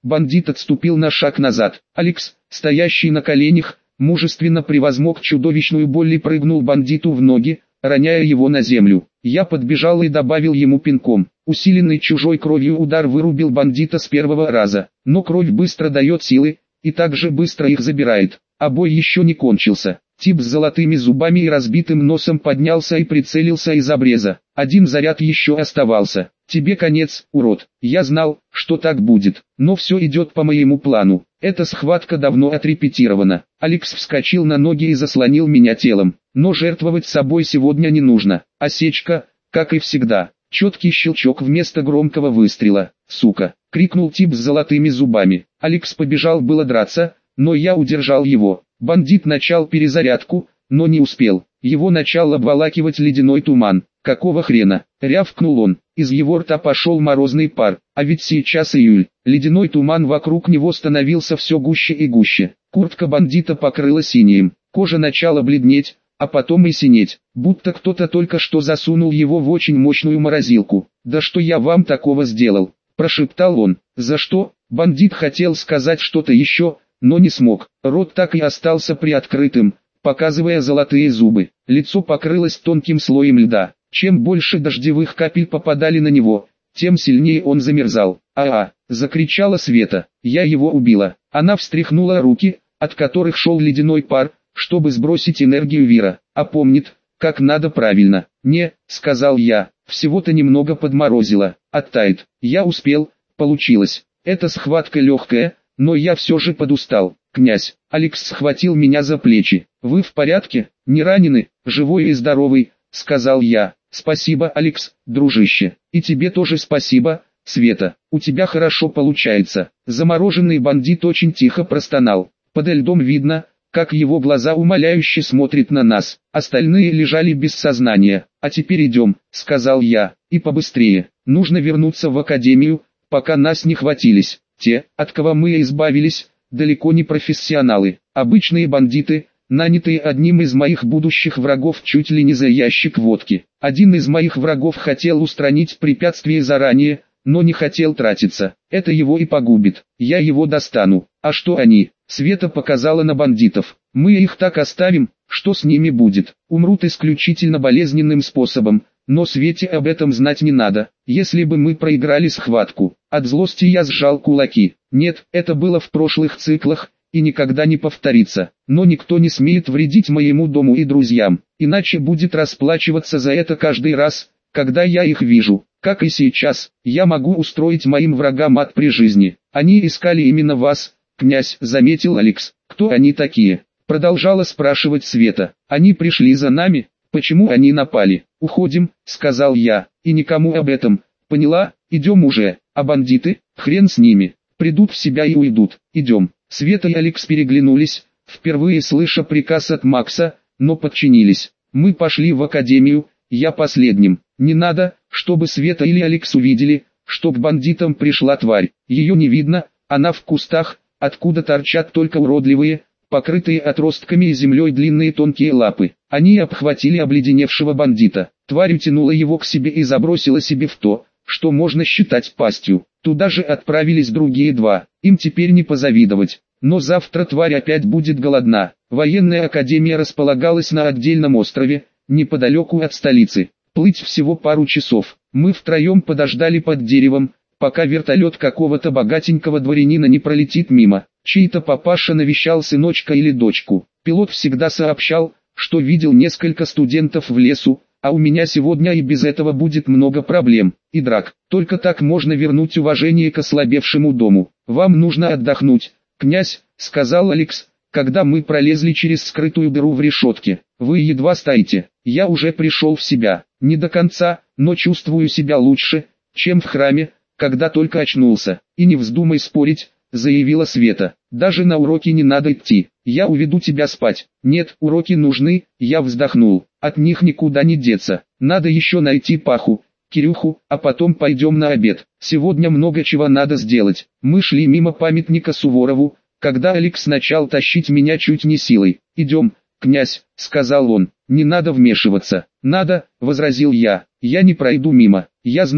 Бандит отступил на шаг назад. Алекс, стоящий на коленях, мужественно превозмог чудовищную боль и прыгнул бандиту в ноги, роняя его на землю. Я подбежал и добавил ему пинком. Усиленный чужой кровью удар вырубил бандита с первого раза. Но кровь быстро дает силы, и также быстро их забирает. А бой еще не кончился. Тип с золотыми зубами и разбитым носом поднялся и прицелился из обреза. Один заряд еще оставался. Тебе конец, урод. Я знал, что так будет, но все идет по моему плану. Эта схватка давно отрепетирована. Алекс вскочил на ноги и заслонил меня телом. Но жертвовать собой сегодня не нужно. Осечка, как и всегда. Четкий щелчок вместо громкого выстрела. «Сука!» — крикнул тип с золотыми зубами. Алекс побежал было драться, но я удержал его. Бандит начал перезарядку, но не успел. Его начал обволакивать ледяной туман. «Какого хрена?» — рявкнул он. Из его рта пошел морозный пар. А ведь сейчас июль. Ледяной туман вокруг него становился все гуще и гуще. Куртка бандита покрылась инеем. Кожа начала бледнеть, а потом и синеть, будто кто-то только что засунул его в очень мощную морозилку. «Да что я вам такого сделал?» — прошептал он. «За что?» Бандит хотел сказать что-то еще, но не смог. Рот так и остался приоткрытым, показывая золотые зубы. Лицо покрылось тонким слоем льда. Чем больше дождевых капель попадали на него, тем сильнее он замерзал. «А-а!» — закричала Света. «Я его убила!» Она встряхнула руки, от которых шел ледяной пар, чтобы сбросить энергию Вира. «А помнит, как надо правильно». «Не», — сказал я, — «всего-то немного подморозило. Оттает». Я успел, получилось. Эта схватка легкая, но я все же подустал. «Князь», — Алекс схватил меня за плечи. «Вы в порядке? Не ранены? Живой и здоровый?» — сказал я. «Спасибо, Алекс, дружище. И тебе тоже спасибо, Света. У тебя хорошо получается». Замороженный бандит очень тихо простонал. Подо льдом видно, как его глаза умоляюще смотрят на нас. Остальные лежали без сознания. «А теперь идем», — сказал я. «И побыстрее. Нужно вернуться в академию, пока нас не хватились. Те, от кого мы избавились, далеко не профессионалы. Обычные бандиты, нанятые одним из моих будущих врагов чуть ли не за ящик водки. Один из моих врагов хотел устранить препятствие заранее, но не хотел тратиться. Это его и погубит. Я его достану. А что они?» Света показала на бандитов. «Мы их так оставим, что с ними будет? Умрут исключительно болезненным способом, но Свете об этом знать не надо. Если бы мы проиграли схватку». От злости я сжал кулаки. Нет, это было в прошлых циклах, и никогда не повторится. Но никто не смеет вредить моему дому и друзьям, иначе будет расплачиваться за это каждый раз, когда я их вижу. Как и сейчас, я могу устроить моим врагам ад при жизни. Они искали именно вас, князь, заметил Алекс. «Кто они такие?» Продолжала спрашивать Света. «Они пришли за нами. Почему они напали?» «Уходим», сказал я, — «и никому об этом. Поняла? Идем уже. А бандиты? Хрен с ними. Придут в себя и уйдут. Идем». Света и Алекс переглянулись, впервые слыша приказ от Макса, но подчинились. Мы пошли в академию, я последним. Не надо, чтобы Света или Алекс увидели, что к бандитам пришла тварь. Ее не видно, она в кустах, откуда торчат только уродливые, покрытые отростками и землей длинные тонкие лапы. Они обхватили обледеневшего бандита. Тварь утянула его к себе и забросила себе в то, что можно считать пастью. Туда же отправились другие два. Им теперь не позавидовать. Но завтра тварь опять будет голодна. Военная академия располагалась на отдельном острове, неподалеку от столицы. Плыть всего пару часов. Мы втроем подождали под деревом, пока вертолет какого-то богатенького дворянина не пролетит мимо. Чей-то папаша навещал сыночка или дочку. Пилот всегда сообщал, что видел несколько студентов в лесу, а у меня сегодня и без этого будет много проблем и драк. Только так можно вернуть уважение к ослабевшему дому. «Вам нужно отдохнуть, князь», — сказал Алекс, когда мы пролезли через скрытую дыру в решетке. «Вы едва стоите. Я уже пришел в себя. Не до конца, но чувствую себя лучше, чем в храме, когда только очнулся. И не вздумай спорить», — заявила Света. «Даже на уроки не надо идти. Я уведу тебя спать». «Нет, уроки нужны», — я вздохнул. «От них никуда не деться. Надо еще найти Паху, Кирюху, а потом пойдем на обед. Сегодня много чего надо сделать». Мы шли мимо памятника Суворову, когда Алекс начал тащить меня чуть не силой. «Идем, князь», — сказал он. «Не надо вмешиваться». «Надо», — возразил я. «Я не пройду мимо». Я знал,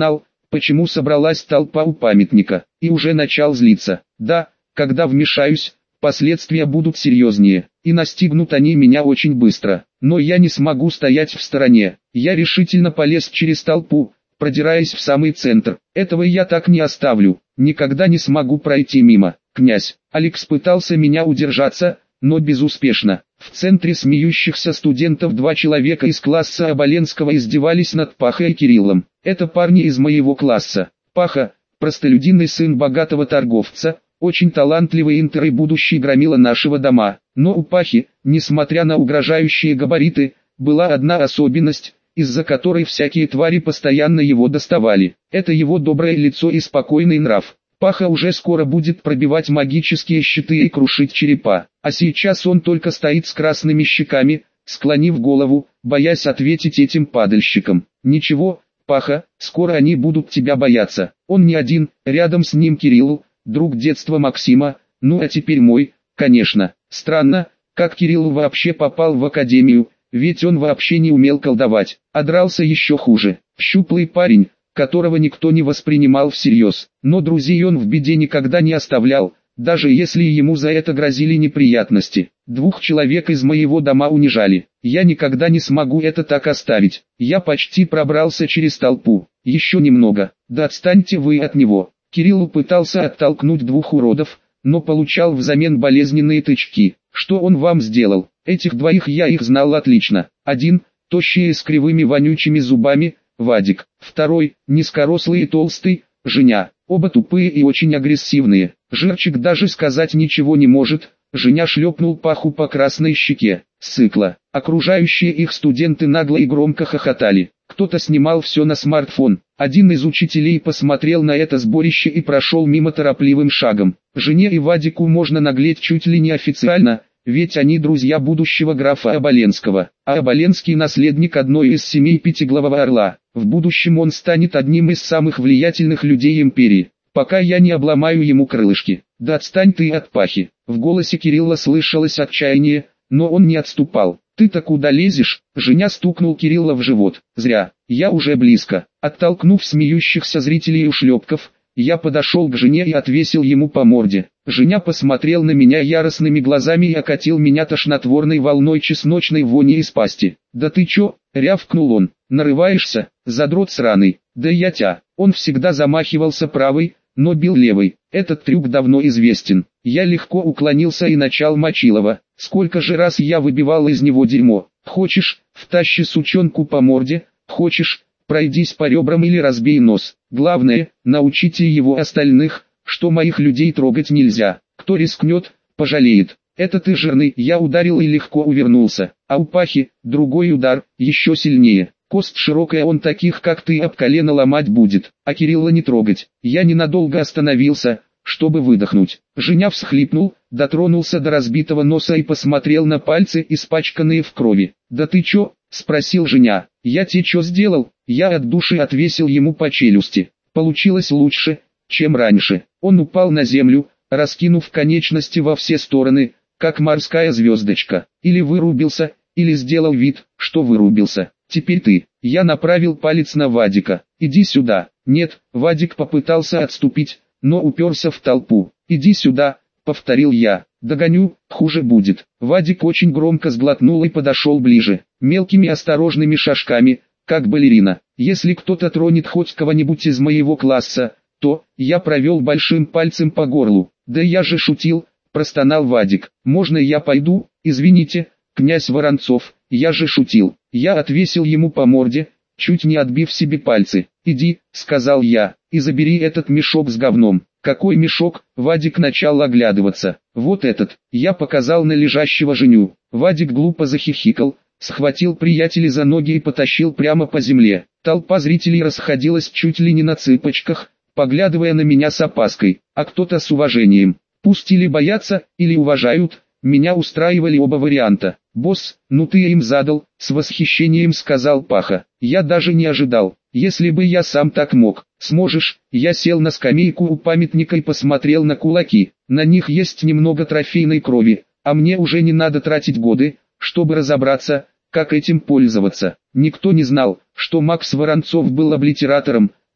почему собралась толпа у памятника, и уже начал злиться. Да, когда вмешаюсь, последствия будут серьезнее, и настигнут они меня очень быстро. Но я не смогу стоять в стороне. Я решительно полез через толпу, продираясь в самый центр. Этого я так не оставлю, никогда не смогу пройти мимо. Князь Алекс пытался меня удержаться, но безуспешно. В центре смеющихся студентов два человека из класса Оболенского издевались над Пахой и Кириллом. Это парни из моего класса. Паха, простолюдинный сын богатого торговца, очень талантливый интер и будущий громила нашего дома. Но у Пахи, несмотря на угрожающие габариты, была одна особенность, из-за которой всякие твари постоянно его доставали. Это его доброе лицо и спокойный нрав. Паха уже скоро будет пробивать магические щиты и крушить черепа, а сейчас он только стоит с красными щеками, склонив голову, боясь ответить этим падальщикам. Ничего, Паха, скоро они будут тебя бояться. Он не один, рядом с ним Кирилл, друг детства Максима, ну а теперь мой, конечно. Странно, как Кирилл вообще попал в академию, ведь он вообще не умел колдовать, а дрался еще хуже. Щуплый парень, которого никто не воспринимал всерьез, но друзей он в беде никогда не оставлял, даже если ему за это грозили неприятности. Двух человек из моего дома унижали. Я никогда не смогу это так оставить. Я почти пробрался через толпу. Еще немного. Да отстаньте вы от него. Кирилл пытался оттолкнуть двух уродов, но получал взамен болезненные тычки. Что он вам сделал? Этих двоих я их знал отлично. Один, тощий и с кривыми вонючими зубами, Вадик. Второй, низкорослый и толстый, Женя. Оба тупые и очень агрессивные. Жирчик даже сказать ничего не может. Женя шлепнул Паху по красной щеке. Сыкла. Окружающие их студенты нагло и громко хохотали. Кто-то снимал все на смартфон. Один из учителей посмотрел на это сборище и прошел мимо торопливым шагом. Жене и Вадику можно наглеть чуть ли не официально, ведь они друзья будущего графа Оболенского. А Оболенский наследник одной из семей Пятиглавого Орла. В будущем он станет одним из самых влиятельных людей империи. Пока я не обломаю ему крылышки. Да отстань ты от Пахи. В голосе Кирилла слышалось отчаяние, но он не отступал. «Ты-то куда лезешь?» Женя стукнул Кирилла в живот. «Зря, я уже близко». Оттолкнув смеющихся зрителей и ушлепков, я подошел к Жене и отвесил ему по морде. Женя посмотрел на меня яростными глазами и окатил меня тошнотворной волной чесночной вони из пасти. «Да ты чё?» — рявкнул он. «Нарываешься, задрот сраный?» «Да я тя». Он всегда замахивался правой, но бил левой. Этот трюк давно известен. Я легко уклонился и начал Мочилова. Сколько же раз я выбивал из него дерьмо. Хочешь, втащи сучонку по морде, хочешь, пройдись по ребрам или разбей нос. Главное, научите его остальных, что моих людей трогать нельзя. Кто рискнет, пожалеет. Это ты жирный. Я ударил и легко увернулся. А у Пахи, другой удар, еще сильнее. Кость широкая, он таких как ты об колено ломать будет, а Кирилла не трогать. Я ненадолго остановился, чтобы выдохнуть. Женя всхлипнул, дотронулся до разбитого носа и посмотрел на пальцы, испачканные в крови. «Да ты чё?» — спросил Женя. «Я те чё сделал?» Я от души отвесил ему по челюсти. Получилось лучше, чем раньше. Он упал на землю, раскинув конечности во все стороны, как морская звездочка. Или вырубился, или сделал вид, что вырубился. «Теперь ты». Я направил палец на Вадика. «Иди сюда». Нет, Вадик попытался отступить, но уперся в толпу. «Иди сюда», — повторил я. «Догоню, хуже будет». Вадик очень громко сглотнул и подошел ближе. Мелкими осторожными шажками, как балерина. Если кто-то тронет хоть кого-нибудь из моего класса, то я провел большим пальцем по горлу. «Да я же шутил», — простонал Вадик. «Можно я пойду?» «Извините, князь Воронцов, я же шутил». Я отвесил ему по морде, чуть не отбив себе пальцы. «Иди», — сказал я, — «и забери этот мешок с говном». «Какой мешок?» Вадик начал оглядываться. «Вот этот». Я показал на лежащего Женю. Вадик глупо захихикал, схватил приятеля за ноги и потащил прямо по земле. Толпа зрителей расходилась чуть ли не на цыпочках, поглядывая на меня с опаской, а кто-то с уважением. Пусть или боятся, или уважают. Меня устраивали оба варианта. «Босс, ну ты им задал», — с восхищением сказал Паха. «Я даже не ожидал. Если бы я сам так мог». «Сможешь?» Я сел на скамейку у памятника и посмотрел на кулаки. На них есть немного трофейной крови, а мне уже не надо тратить годы, чтобы разобраться, как этим пользоваться. Никто не знал, что Макс Воронцов был облитератором.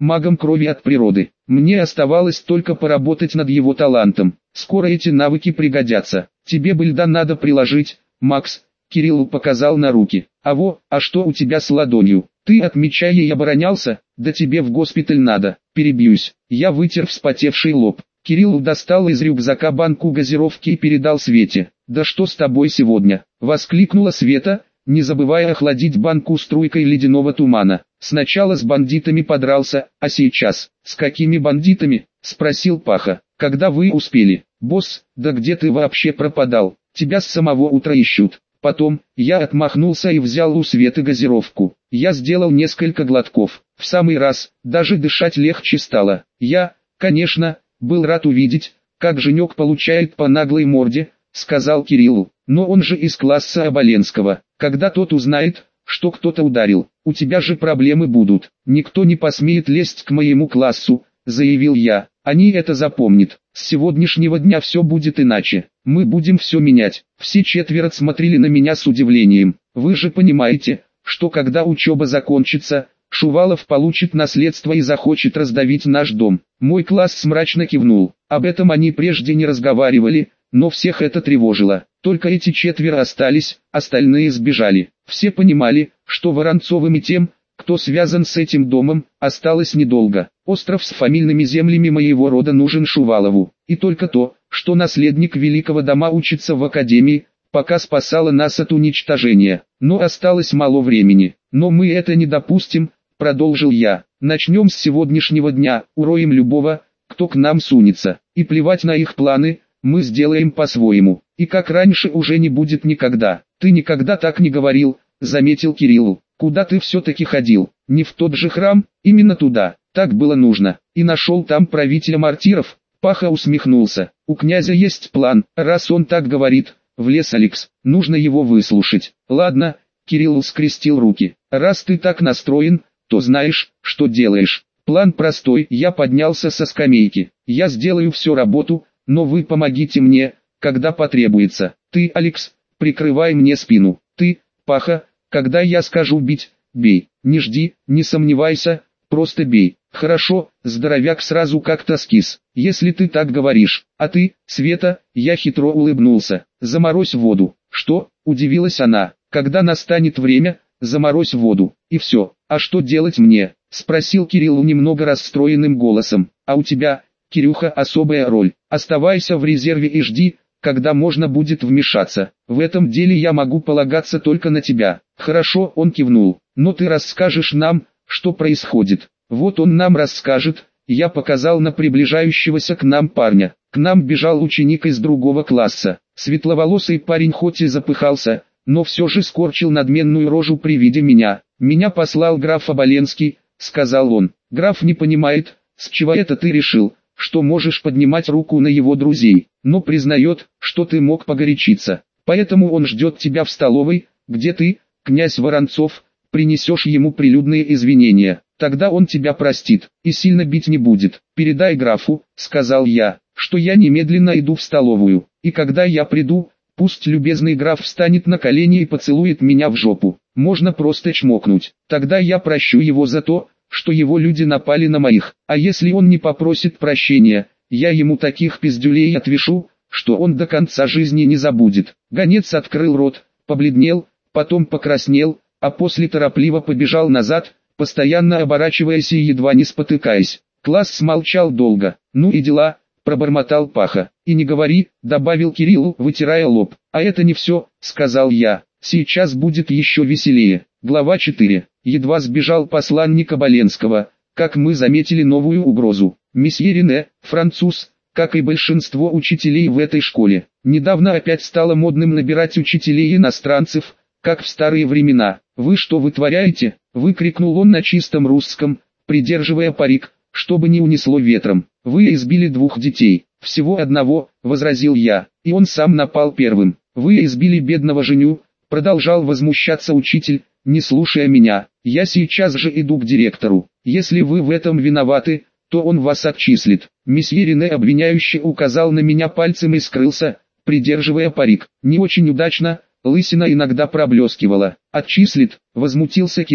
магом крови от природы. Мне оставалось только поработать над его талантом. Скоро эти навыки пригодятся. Тебе бы льда надо приложить, Макс. Кирилл показал на руки. А что у тебя с ладонью? Ты от меча ей оборонялся? Да тебе в госпиталь надо. Перебьюсь. Я вытер вспотевший лоб. Кирилл достал из рюкзака банку газировки и передал Свете. «Да что с тобой сегодня?» — воскликнула Света, не забывая охладить банку струйкой ледяного тумана. «Сначала с бандитами подрался, а сейчас?» «С какими бандитами?» — спросил Паха. «Когда вы успели?» «Босс, да где ты вообще пропадал? Тебя с самого утра ищут». Потом, я отмахнулся и взял у Светы газировку. Я сделал несколько глотков. В самый раз, даже дышать легче стало. Я, конечно, был рад увидеть, как Женек получает по наглой морде, сказал Кириллу. Но он же из класса Оболенского. Когда тот узнает, что кто-то ударил, у тебя же проблемы будут. Никто не посмеет лезть к моему классу, заявил я. Они это запомнят. С сегодняшнего дня все будет иначе. Мы будем все менять. Все четверо смотрели на меня с удивлением. Вы же понимаете, что когда учеба закончится, Шувалов получит наследство и захочет раздавить наш дом. Мой класс мрачно кивнул. Об этом они прежде не разговаривали, но всех это тревожило. Только эти четверо остались, остальные сбежали. Все понимали, что Воронцовым и тем, кто связан с этим домом, осталось недолго. Остров с фамильными землями моего рода нужен Шувалову. И только то, что наследник великого дома учится в академии, пока спасало нас от уничтожения. Но осталось мало времени. Но мы это не допустим, продолжил я. Начнем с сегодняшнего дня, уроем любого, кто к нам сунется. И плевать на их планы, мы сделаем по-своему. И как раньше уже не будет никогда. Ты никогда так не говорил, заметил Кирилл. Куда ты все-таки ходил? Не в тот же храм? Именно туда. Так было нужно. И нашел там правителя мартиров. Паха усмехнулся. У князя есть план, раз он так говорит. Влез Алекс. Нужно его выслушать. Ладно, Кирилл скрестил руки. Раз ты так настроен, то знаешь, что делаешь. План простой. Я поднялся со скамейки. Я сделаю всю работу, но вы помогите мне, когда потребуется. Ты, Алекс, прикрывай мне спину. Ты, Паха, когда я скажу бить, бей. Не жди, не сомневайся, просто бей. Хорошо, здоровяк сразу как-то скис. Если ты так говоришь. А ты, Света, я хитро улыбнулся. Заморозь воду. Что? Удивилась она. Когда настанет время, заморозь воду. И все. А что делать мне? Спросил Кирилл немного расстроенным голосом. А у тебя, Кирюха, особая роль. Оставайся в резерве и жди, когда можно будет вмешаться. В этом деле я могу полагаться только на тебя. Хорошо, он кивнул. Но ты расскажешь нам, что происходит. Вот он нам расскажет. Я показал на приближающегося к нам парня. К нам бежал ученик из другого класса. Светловолосый парень хоть и запыхался, но все же скорчил надменную рожу при виде меня. Меня послал граф Оболенский, сказал он. Граф не понимает, с чего это ты решил, что можешь поднимать руку на его друзей, но признает, что ты мог погорячиться. Поэтому он ждет тебя в столовой, где ты, князь Воронцов, принесешь ему прилюдные извинения. Тогда он тебя простит и сильно бить не будет. Передай графу, сказал я, что я немедленно иду в столовую, и когда я приду, пусть любезный граф встанет на колени и поцелует меня в жопу. Можно просто чмокнуть. Тогда я прощу его за то, что его люди напали на моих. А если он не попросит прощения, я ему таких пиздюлей отвешу, что он до конца жизни не забудет. Гонец открыл рот, побледнел, потом покраснел, а после торопливо побежал назад, постоянно оборачиваясь и едва не спотыкаясь. Класс смолчал долго. Ну и дела, пробормотал Паха. И не говори, добавил Кирилл, вытирая лоб. А это не все, сказал я. Сейчас будет еще веселее. Глава 4. Едва сбежал посланник Оболенского, как мы заметили новую угрозу. Месье Рене, француз, как и большинство учителей в этой школе, недавно опять стало модным набирать учителей иностранцев, как в старые времена. «Вы что вытворяете?» — выкрикнул он на чистом русском, придерживая парик, чтобы не унесло ветром. «Вы избили 2 детей, всего одного», — возразил я, — «и он сам напал первым. Вы избили бедного Женю», — продолжал возмущаться учитель, не слушая меня. «Я сейчас же иду к директору. Если вы в этом виноваты, то он вас отчислит». Месье Рене обвиняюще указал на меня пальцем и скрылся, придерживая парик. Не очень удачно, лысина иногда проблескивала. «Отчислит», — возмутился Кирилл.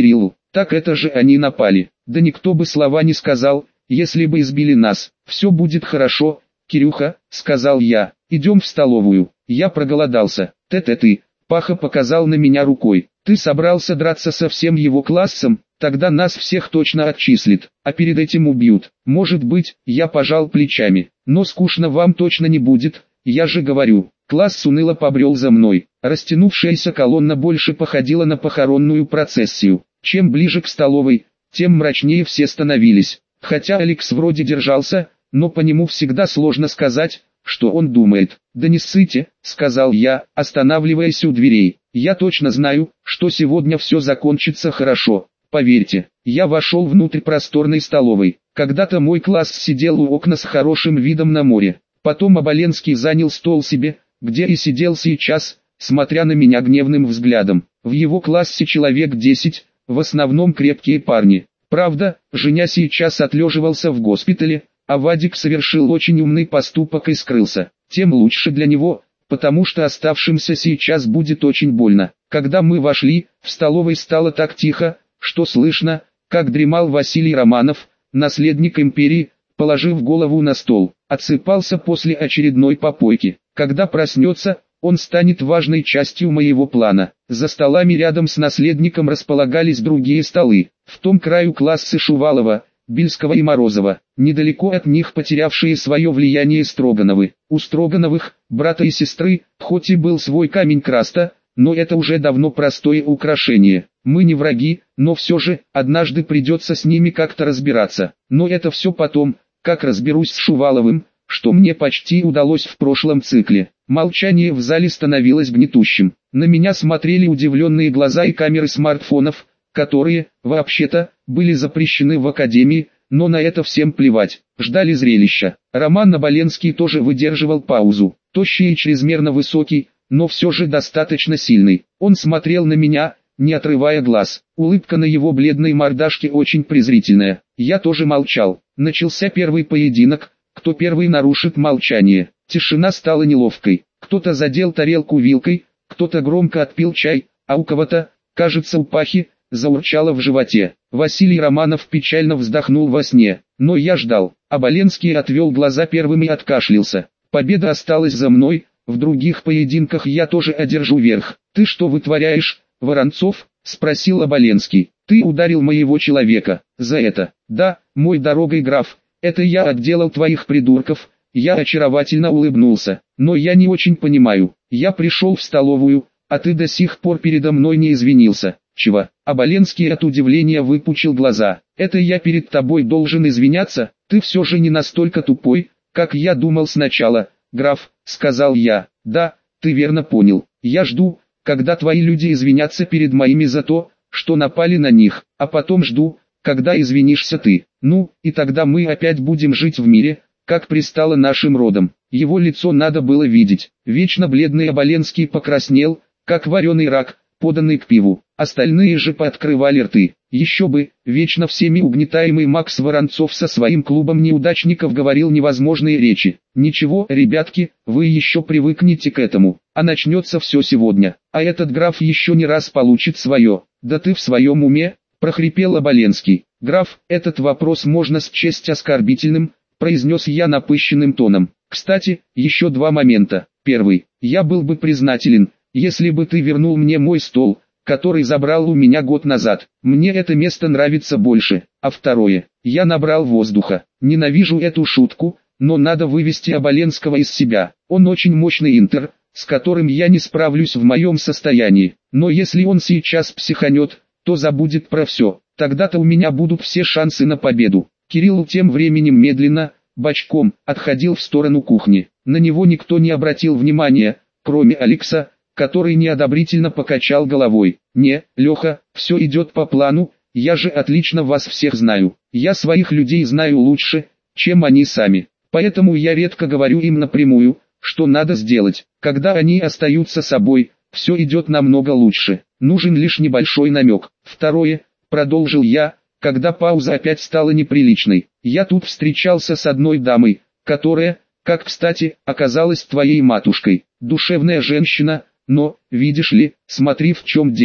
Так это же они напали. Да никто бы слова не сказал, если бы избили нас. Все будет хорошо, Кирюха, сказал я. Идем в столовую. Я проголодался. Ты. Паха показал на меня рукой. Ты собрался драться со всем его классом? Тогда нас всех точно отчислят, а перед этим убьют. Может быть, я пожал плечами. Но скучно вам точно не будет, я же говорю. Класс уныло побрел за мной. Растянувшаяся колонна больше походила на похоронную процессию. Чем ближе к столовой, тем мрачнее все становились. Хотя Алекс вроде держался, но по нему всегда сложно сказать, что он думает. «Да не ссыте», — сказал я, останавливаясь у дверей. «Я точно знаю, что сегодня все закончится хорошо. Поверьте». Я вошел внутрь просторной столовой. Когда-то мой класс сидел у окна с хорошим видом на море. Потом Оболенский занял стол себе, где и сидел сейчас, смотря на меня гневным взглядом. В его классе человек 10, в основном крепкие парни. Правда, Женя сейчас отлеживался в госпитале, а Вадик совершил очень умный поступок и скрылся. Тем лучше для него, потому что оставшимся сейчас будет очень больно. Когда мы вошли, в столовой стало так тихо, что слышно, как дремал Василий Романов, наследник империи, положив голову на стол. Отсыпался после очередной попойки. Когда проснется, он станет важной частью моего плана. За столами рядом с наследником располагались другие столы. В том краю классы Шувалова, Бельского и Морозова. Недалеко от них потерявшие свое влияние Строгановы. У Строгановых, брата и сестры, хоть и был свой камень краста, но это уже давно простое украшение. Мы не враги, но все же, однажды придется с ними как-то разбираться. Но это все потом, как разберусь с Шуваловым, что мне почти удалось в прошлом цикле. Молчание в зале становилось гнетущим. На меня смотрели удивленные глаза и камеры смартфонов, которые, вообще-то, были запрещены в академии, но на это всем плевать. Ждали зрелища. Роман Оболенский тоже выдерживал паузу. Тощий и чрезмерно высокий, но все же достаточно сильный. Он смотрел на меня, не отрывая глаз. Улыбка на его бледной мордашке очень презрительная. Я тоже молчал. Начался первый поединок. Кто первый нарушит молчание? Тишина стала неловкой. Кто-то задел тарелку вилкой, кто-то громко отпил чай, а у кого-то, кажется у Пахи, заурчало в животе. Василий Романов печально вздохнул во сне. Но я ждал. Оболенский отвел глаза первым и откашлялся. Победа осталась за мной. В других поединках я тоже одержу верх. «Ты что вытворяешь, Воронцов?» — спросил Оболенский. «Ты ударил моего человека. За это?» «Да, мой дорогой граф, это я отделал твоих придурков». Я очаровательно улыбнулся. «Но я не очень понимаю. Я пришел в столовую, а ты до сих пор передо мной не извинился». «Чего?» Оболенский от удивления выпучил глаза. «Это я перед тобой должен извиняться? Ты все же не настолько тупой, как я думал сначала, граф», — сказал я. «Да, ты верно понял. Я жду, когда твои люди извинятся перед моими за то, что напали на них, а потом жду, когда извинишься ты. Ну, и тогда мы опять будем жить в мире, как пристало нашим родам». Его лицо надо было видеть. Вечно бледный Оболенский покраснел, как вареный рак, поданный к пиву. Остальные же пооткрывали рты. Еще бы, вечно всеми угнетаемый Макс Воронцов со своим клубом неудачников говорил невозможные речи. «Ничего, ребятки, вы еще привыкнете к этому, а начнется все сегодня, а этот граф еще не раз получит свое». «Да ты в своем уме?» — прохрипел Оболенский. «Граф, этот вопрос можно счесть оскорбительным», — произнес я напыщенным тоном. «Кстати, еще два момента. Первый, я был бы признателен, если бы ты вернул мне мой стол, который забрал у меня год назад. Мне это место нравится больше. А второе, я набрал воздуха. Ненавижу эту шутку, но надо вывести Оболенского из себя. Он очень мощный интер, с которым я не справлюсь в моем состоянии. Но если он сейчас психанет, то забудет про все. Тогда-то у меня будут все шансы на победу». Кирилл тем временем медленно, бочком, отходил в сторону кухни. На него никто не обратил внимания, кроме Алекса, который неодобрительно покачал головой. «Не, Леха, все идет по плану, я же отлично вас всех знаю. Я своих людей знаю лучше, чем они сами. Поэтому я редко говорю им напрямую, что надо сделать. Когда они остаются собой, все идет намного лучше. Нужен лишь небольшой намек». Второе, продолжил я, когда пауза опять стала неприличной. «Я тут встречался с одной дамой, которая, как кстати, оказалась твоей матушкой. Душевная женщина. Но, видишь ли, смотри в чем дело.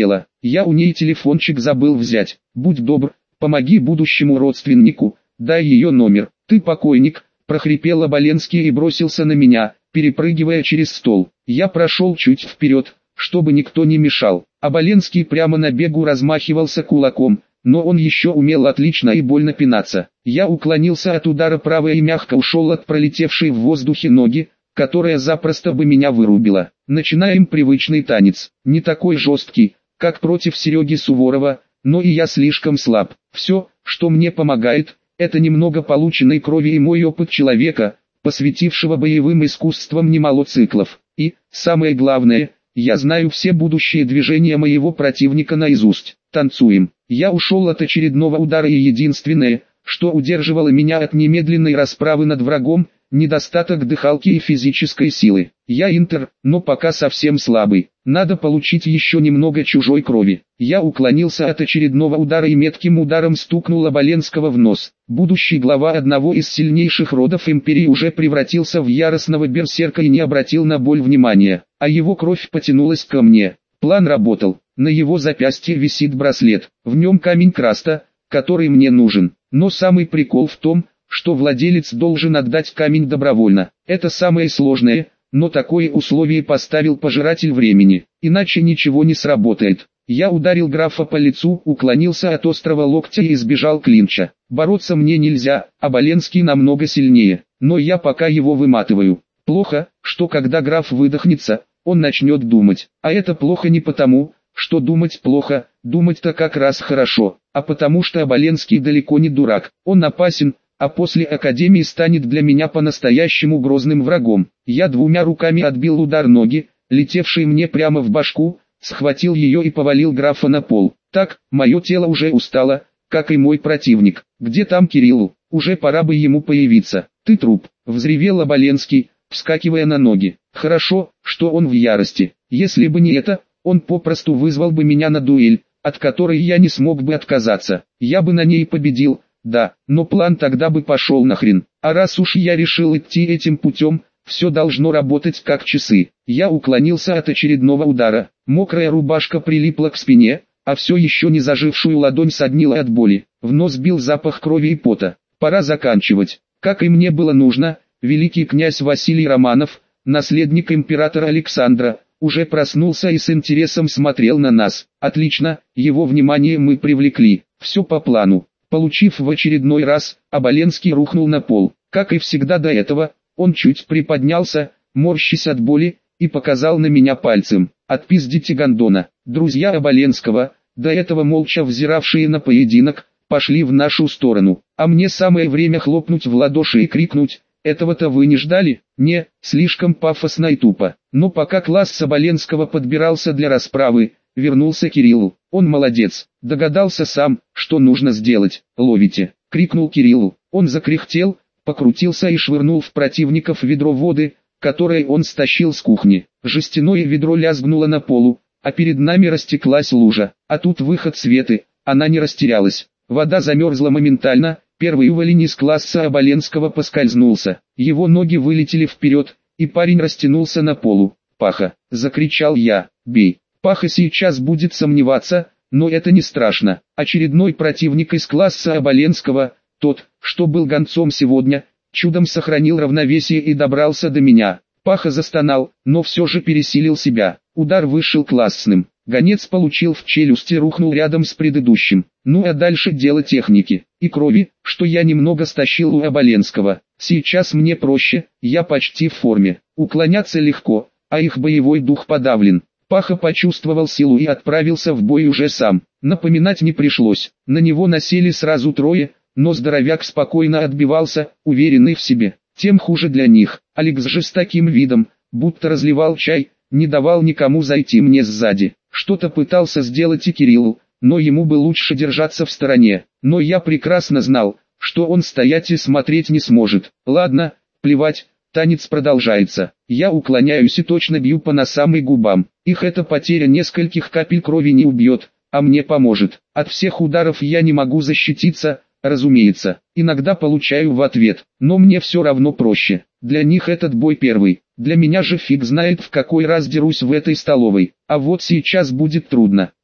Я у ней телефончик забыл взять. Будь добр, помоги будущему родственнику, дай ее номер. Ты покойник, прохрипел Оболенский и бросился на меня, перепрыгивая через стол. Я прошел чуть вперед, чтобы никто не мешал. Оболенский прямо на бегу размахивался кулаком, но он еще умел отлично и больно пинаться. Я уклонился от удара правой и мягко ушел от пролетевшей в воздухе ноги, которая запросто бы меня вырубила. Начинаем привычный танец, не такой жесткий, как против Сереги Суворова, но и я слишком слаб. Все, что мне помогает, это немного полученной крови и мой опыт человека, посвятившего боевым искусствам немало циклов. И, самое главное, я знаю все будущие движения моего противника наизусть. Танцуем. Я ушел от очередного удара и единственное, что удерживало меня от немедленной расправы над врагом, недостаток дыхалки и физической силы. Я интер, но пока совсем слабый. Надо получить еще немного чужой крови. Я уклонился от очередного удара и метким ударом стукнул Оболенского в нос. Будущий глава одного из сильнейших родов империи уже превратился в яростного берсерка и не обратил на боль внимания, а его кровь потянулась ко мне. План работал. На его запястье висит браслет. В нем камень краста, который мне нужен. Но самый прикол в том, что владелец должен отдать камень добровольно. Это самое сложное, но такое условие поставил пожиратель времени, иначе ничего не сработает. Я ударил графа по лицу, уклонился от острого локтя и избежал клинча. Бороться мне нельзя, Оболенский намного сильнее, но я пока его выматываю. Плохо, что когда граф выдохнется, он начнет думать. А это плохо не потому, что думать плохо, думать-то как раз хорошо, а потому что Оболенский далеко не дурак. Он опасен, а после Академии станет для меня по-настоящему грозным врагом. Я двумя руками отбил удар ноги, летевший мне прямо в башку, схватил ее и повалил графа на пол. Так, мое тело уже устало, как и мой противник. Где там Кириллу? Уже пора бы ему появиться. Ты труп, взревел Оболенский, вскакивая на ноги. Хорошо, что он в ярости. Если бы не это, он попросту вызвал бы меня на дуэль, от которой я не смог бы отказаться. Я бы на ней победил. Да, но план тогда бы пошел нахрен. А раз уж я решил идти этим путем, все должно работать как часы. Я уклонился от очередного удара. Мокрая рубашка прилипла к спине, а все еще не зажившую ладонь соднила от боли. В нос бил запах крови и пота. Пора заканчивать. Как и мне было нужно, великий князь Василий Романов, наследник императора Александра, уже проснулся и с интересом смотрел на нас. Отлично, его внимание мы привлекли. Все по плану. Получив в очередной раз, Оболенский рухнул на пол. Как и всегда до этого, он чуть приподнялся, морщась от боли, и показал на меня пальцем. «Отпиздите гондона». Друзья Оболенского, до этого молча взиравшие на поединок, пошли в нашу сторону. А мне самое время хлопнуть в ладоши и крикнуть: «Этого-то вы не ждали?» Не, слишком пафосно и тупо. Но пока класс Оболенского подбирался для расправы, вернулся Кириллу. Он молодец, догадался сам, что нужно сделать. «Ловите!» — крикнул Кириллу. Он закряхтел, покрутился и швырнул в противников ведро воды, которое он стащил с кухни. Жестяное ведро лязгнуло на полу, а перед нами растеклась лужа. А тут выход Светы, она не растерялась. Вода замерзла моментально, первый уволень из класса Оболенского поскользнулся. Его ноги вылетели вперед, и парень растянулся на полу. «Паха!» — закричал я. «Бей!» Паха сейчас будет сомневаться, но это не страшно. Очередной противник из класса Оболенского, тот, что был гонцом сегодня, чудом сохранил равновесие и добрался до меня. Паха застонал, но все же пересилил себя. Удар вышел классным. Гонец получил в челюсть и рухнул рядом с предыдущим. Ну а дальше дело техники и крови, что я немного стащил у Оболенского. Сейчас мне проще, я почти в форме. Уклоняться легко, а их боевой дух подавлен. Паха почувствовал силу и отправился в бой уже сам. Напоминать не пришлось. На него насели сразу трое, но здоровяк спокойно отбивался, уверенный в себе. Тем хуже для них. Алекс же с таким видом, будто разливал чай, не давал никому зайти мне сзади. Что-то пытался сделать и Кириллу, но ему бы лучше держаться в стороне. Но я прекрасно знал, что он стоять и смотреть не сможет. Ладно, плевать. Танец продолжается. Я уклоняюсь и точно бью по носам и губам. Их эта потеря нескольких капель крови не убьет, а мне поможет. От всех ударов я не могу защититься, разумеется. Иногда получаю в ответ, но мне все равно проще. Для них этот бой первый. Для меня же фиг знает в какой раз дерусь в этой столовой. А вот сейчас будет трудно.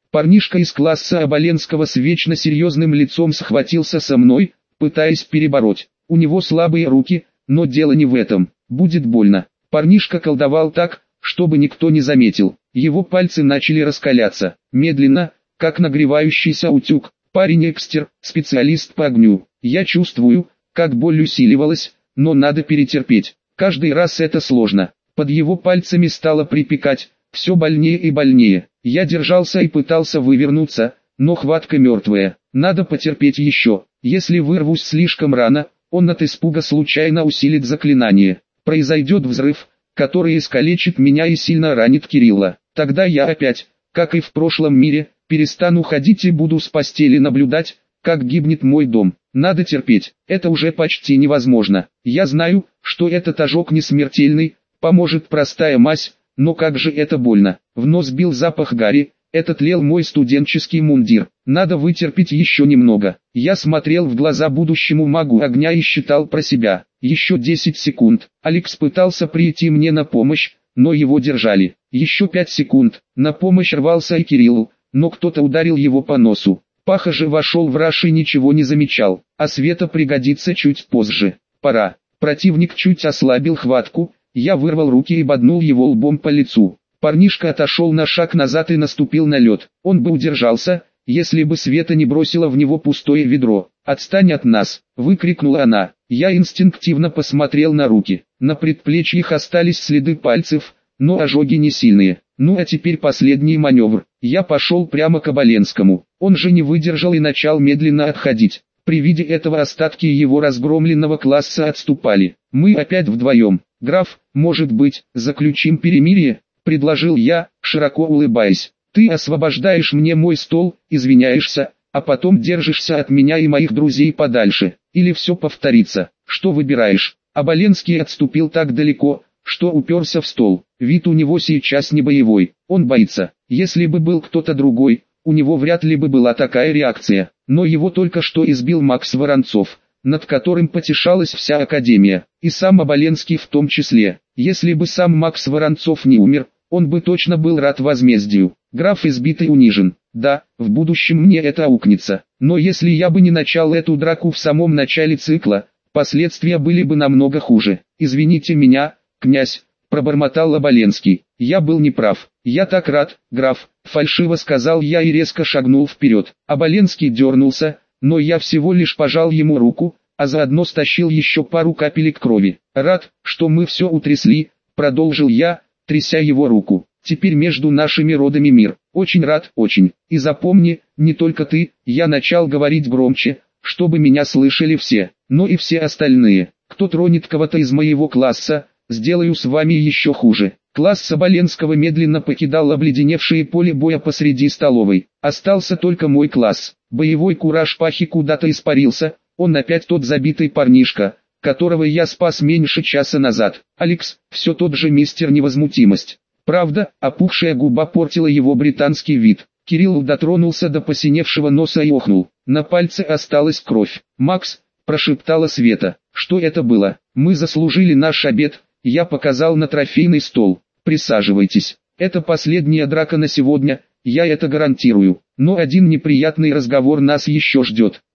Парнишка из класса Оболенского с вечно серьезным лицом схватился со мной, пытаясь перебороть. У него слабые руки, но дело не в этом, будет больно. Парнишка колдовал так, чтобы никто не заметил. Его пальцы начали раскаляться, медленно, как нагревающийся утюг. Парень экстер, специалист по огню. Я чувствую, как боль усиливалась, но надо перетерпеть. Каждый раз это сложно. Под его пальцами стало припекать, все больнее и больнее. Я держался и пытался вывернуться, но хватка мертвая. Надо потерпеть еще. Если вырвусь слишком рано, он от испуга случайно усилит заклинание. Произойдет взрыв, который искалечит меня и сильно ранит Кирилла. Тогда я опять, как и в прошлом мире, перестану ходить и буду с постели наблюдать, как гибнет мой дом. Надо терпеть, это уже почти невозможно. Я знаю, что этот ожог не смертельный, поможет простая мазь, но как же это больно. В нос бил запах гари, это тлел мой студенческий мундир. Надо вытерпеть еще немного. Я смотрел в глаза будущему магу огня и считал про себя. Еще 10 секунд. Алекс пытался прийти мне на помощь, но его держали. Еще 5 секунд. На помощь рвался и Кириллу, но кто-то ударил его по носу. Паха же вошел в раж и ничего не замечал, а Света пригодится чуть позже. Пора. Противник чуть ослабил хватку, я вырвал руки и боднул его лбом по лицу. Парнишка отошел на шаг назад и наступил на лед. Он бы удержался, если бы Света не бросила в него пустое ведро. «Отстань от нас!» – выкрикнула она. Я инстинктивно посмотрел на руки. На предплечьях остались следы пальцев, но ожоги не сильные. Ну а теперь последний маневр. Я пошел прямо к Оболенскому. Он же не выдержал и начал медленно отходить. При виде этого остатки его разгромленного класса отступали. Мы опять вдвоем. «Граф, может быть, заключим перемирие?» – предложил я, широко улыбаясь. «Ты освобождаешь мне мой стол, извиняешься, а потом держишься от меня и моих друзей подальше. Или все повторится. Что выбираешь?» Оболенский отступил так далеко, что уперся в стол. Вид у него сейчас не боевой, он боится. Если бы был кто-то другой, у него вряд ли бы была такая реакция. Но его только что избил Макс Воронцов, над которым потешалась вся Академия, и сам Оболенский в том числе. Если бы сам Макс Воронцов не умер, он бы точно был рад возмездию. Граф избит и унижен. Да, в будущем мне это аукнется. Но если я бы не начал эту драку в самом начале цикла, последствия были бы намного хуже. «Извините меня, князь», — пробормотал Оболенский. «Я был неправ. Я так рад, граф», — фальшиво сказал я и резко шагнул вперед. Оболенский дернулся, но я всего лишь пожал ему руку, а заодно стащил еще пару капелек крови. «Рад, что мы все утрясли», — продолжил я, тряся его руку. «Теперь между нашими родами мир. Очень рад, очень. И запомни, не только ты», — я начал говорить громче, чтобы меня слышали все, но и все остальные. «Кто тронет кого-то из моего класса, сделаю с вами еще хуже». Класс Оболенского медленно покидал обледеневшее поле боя посреди столовой. Остался только мой класс. Боевой кураж Пахи куда-то испарился, он опять тот забитый парнишка, которого я спас меньше часа назад. Алекс, все тот же мистер невозмутимость. Правда, опухшая губа портила его британский вид. Кирилл дотронулся до посиневшего носа и охнул. На пальце осталась кровь. «Макс», — прошептала Света, — «что это было?» «Мы заслужили наш обед», — я показал на трофейный стол. «Присаживайтесь. Это последняя драка на сегодня, я это гарантирую. Но один неприятный разговор нас еще ждет».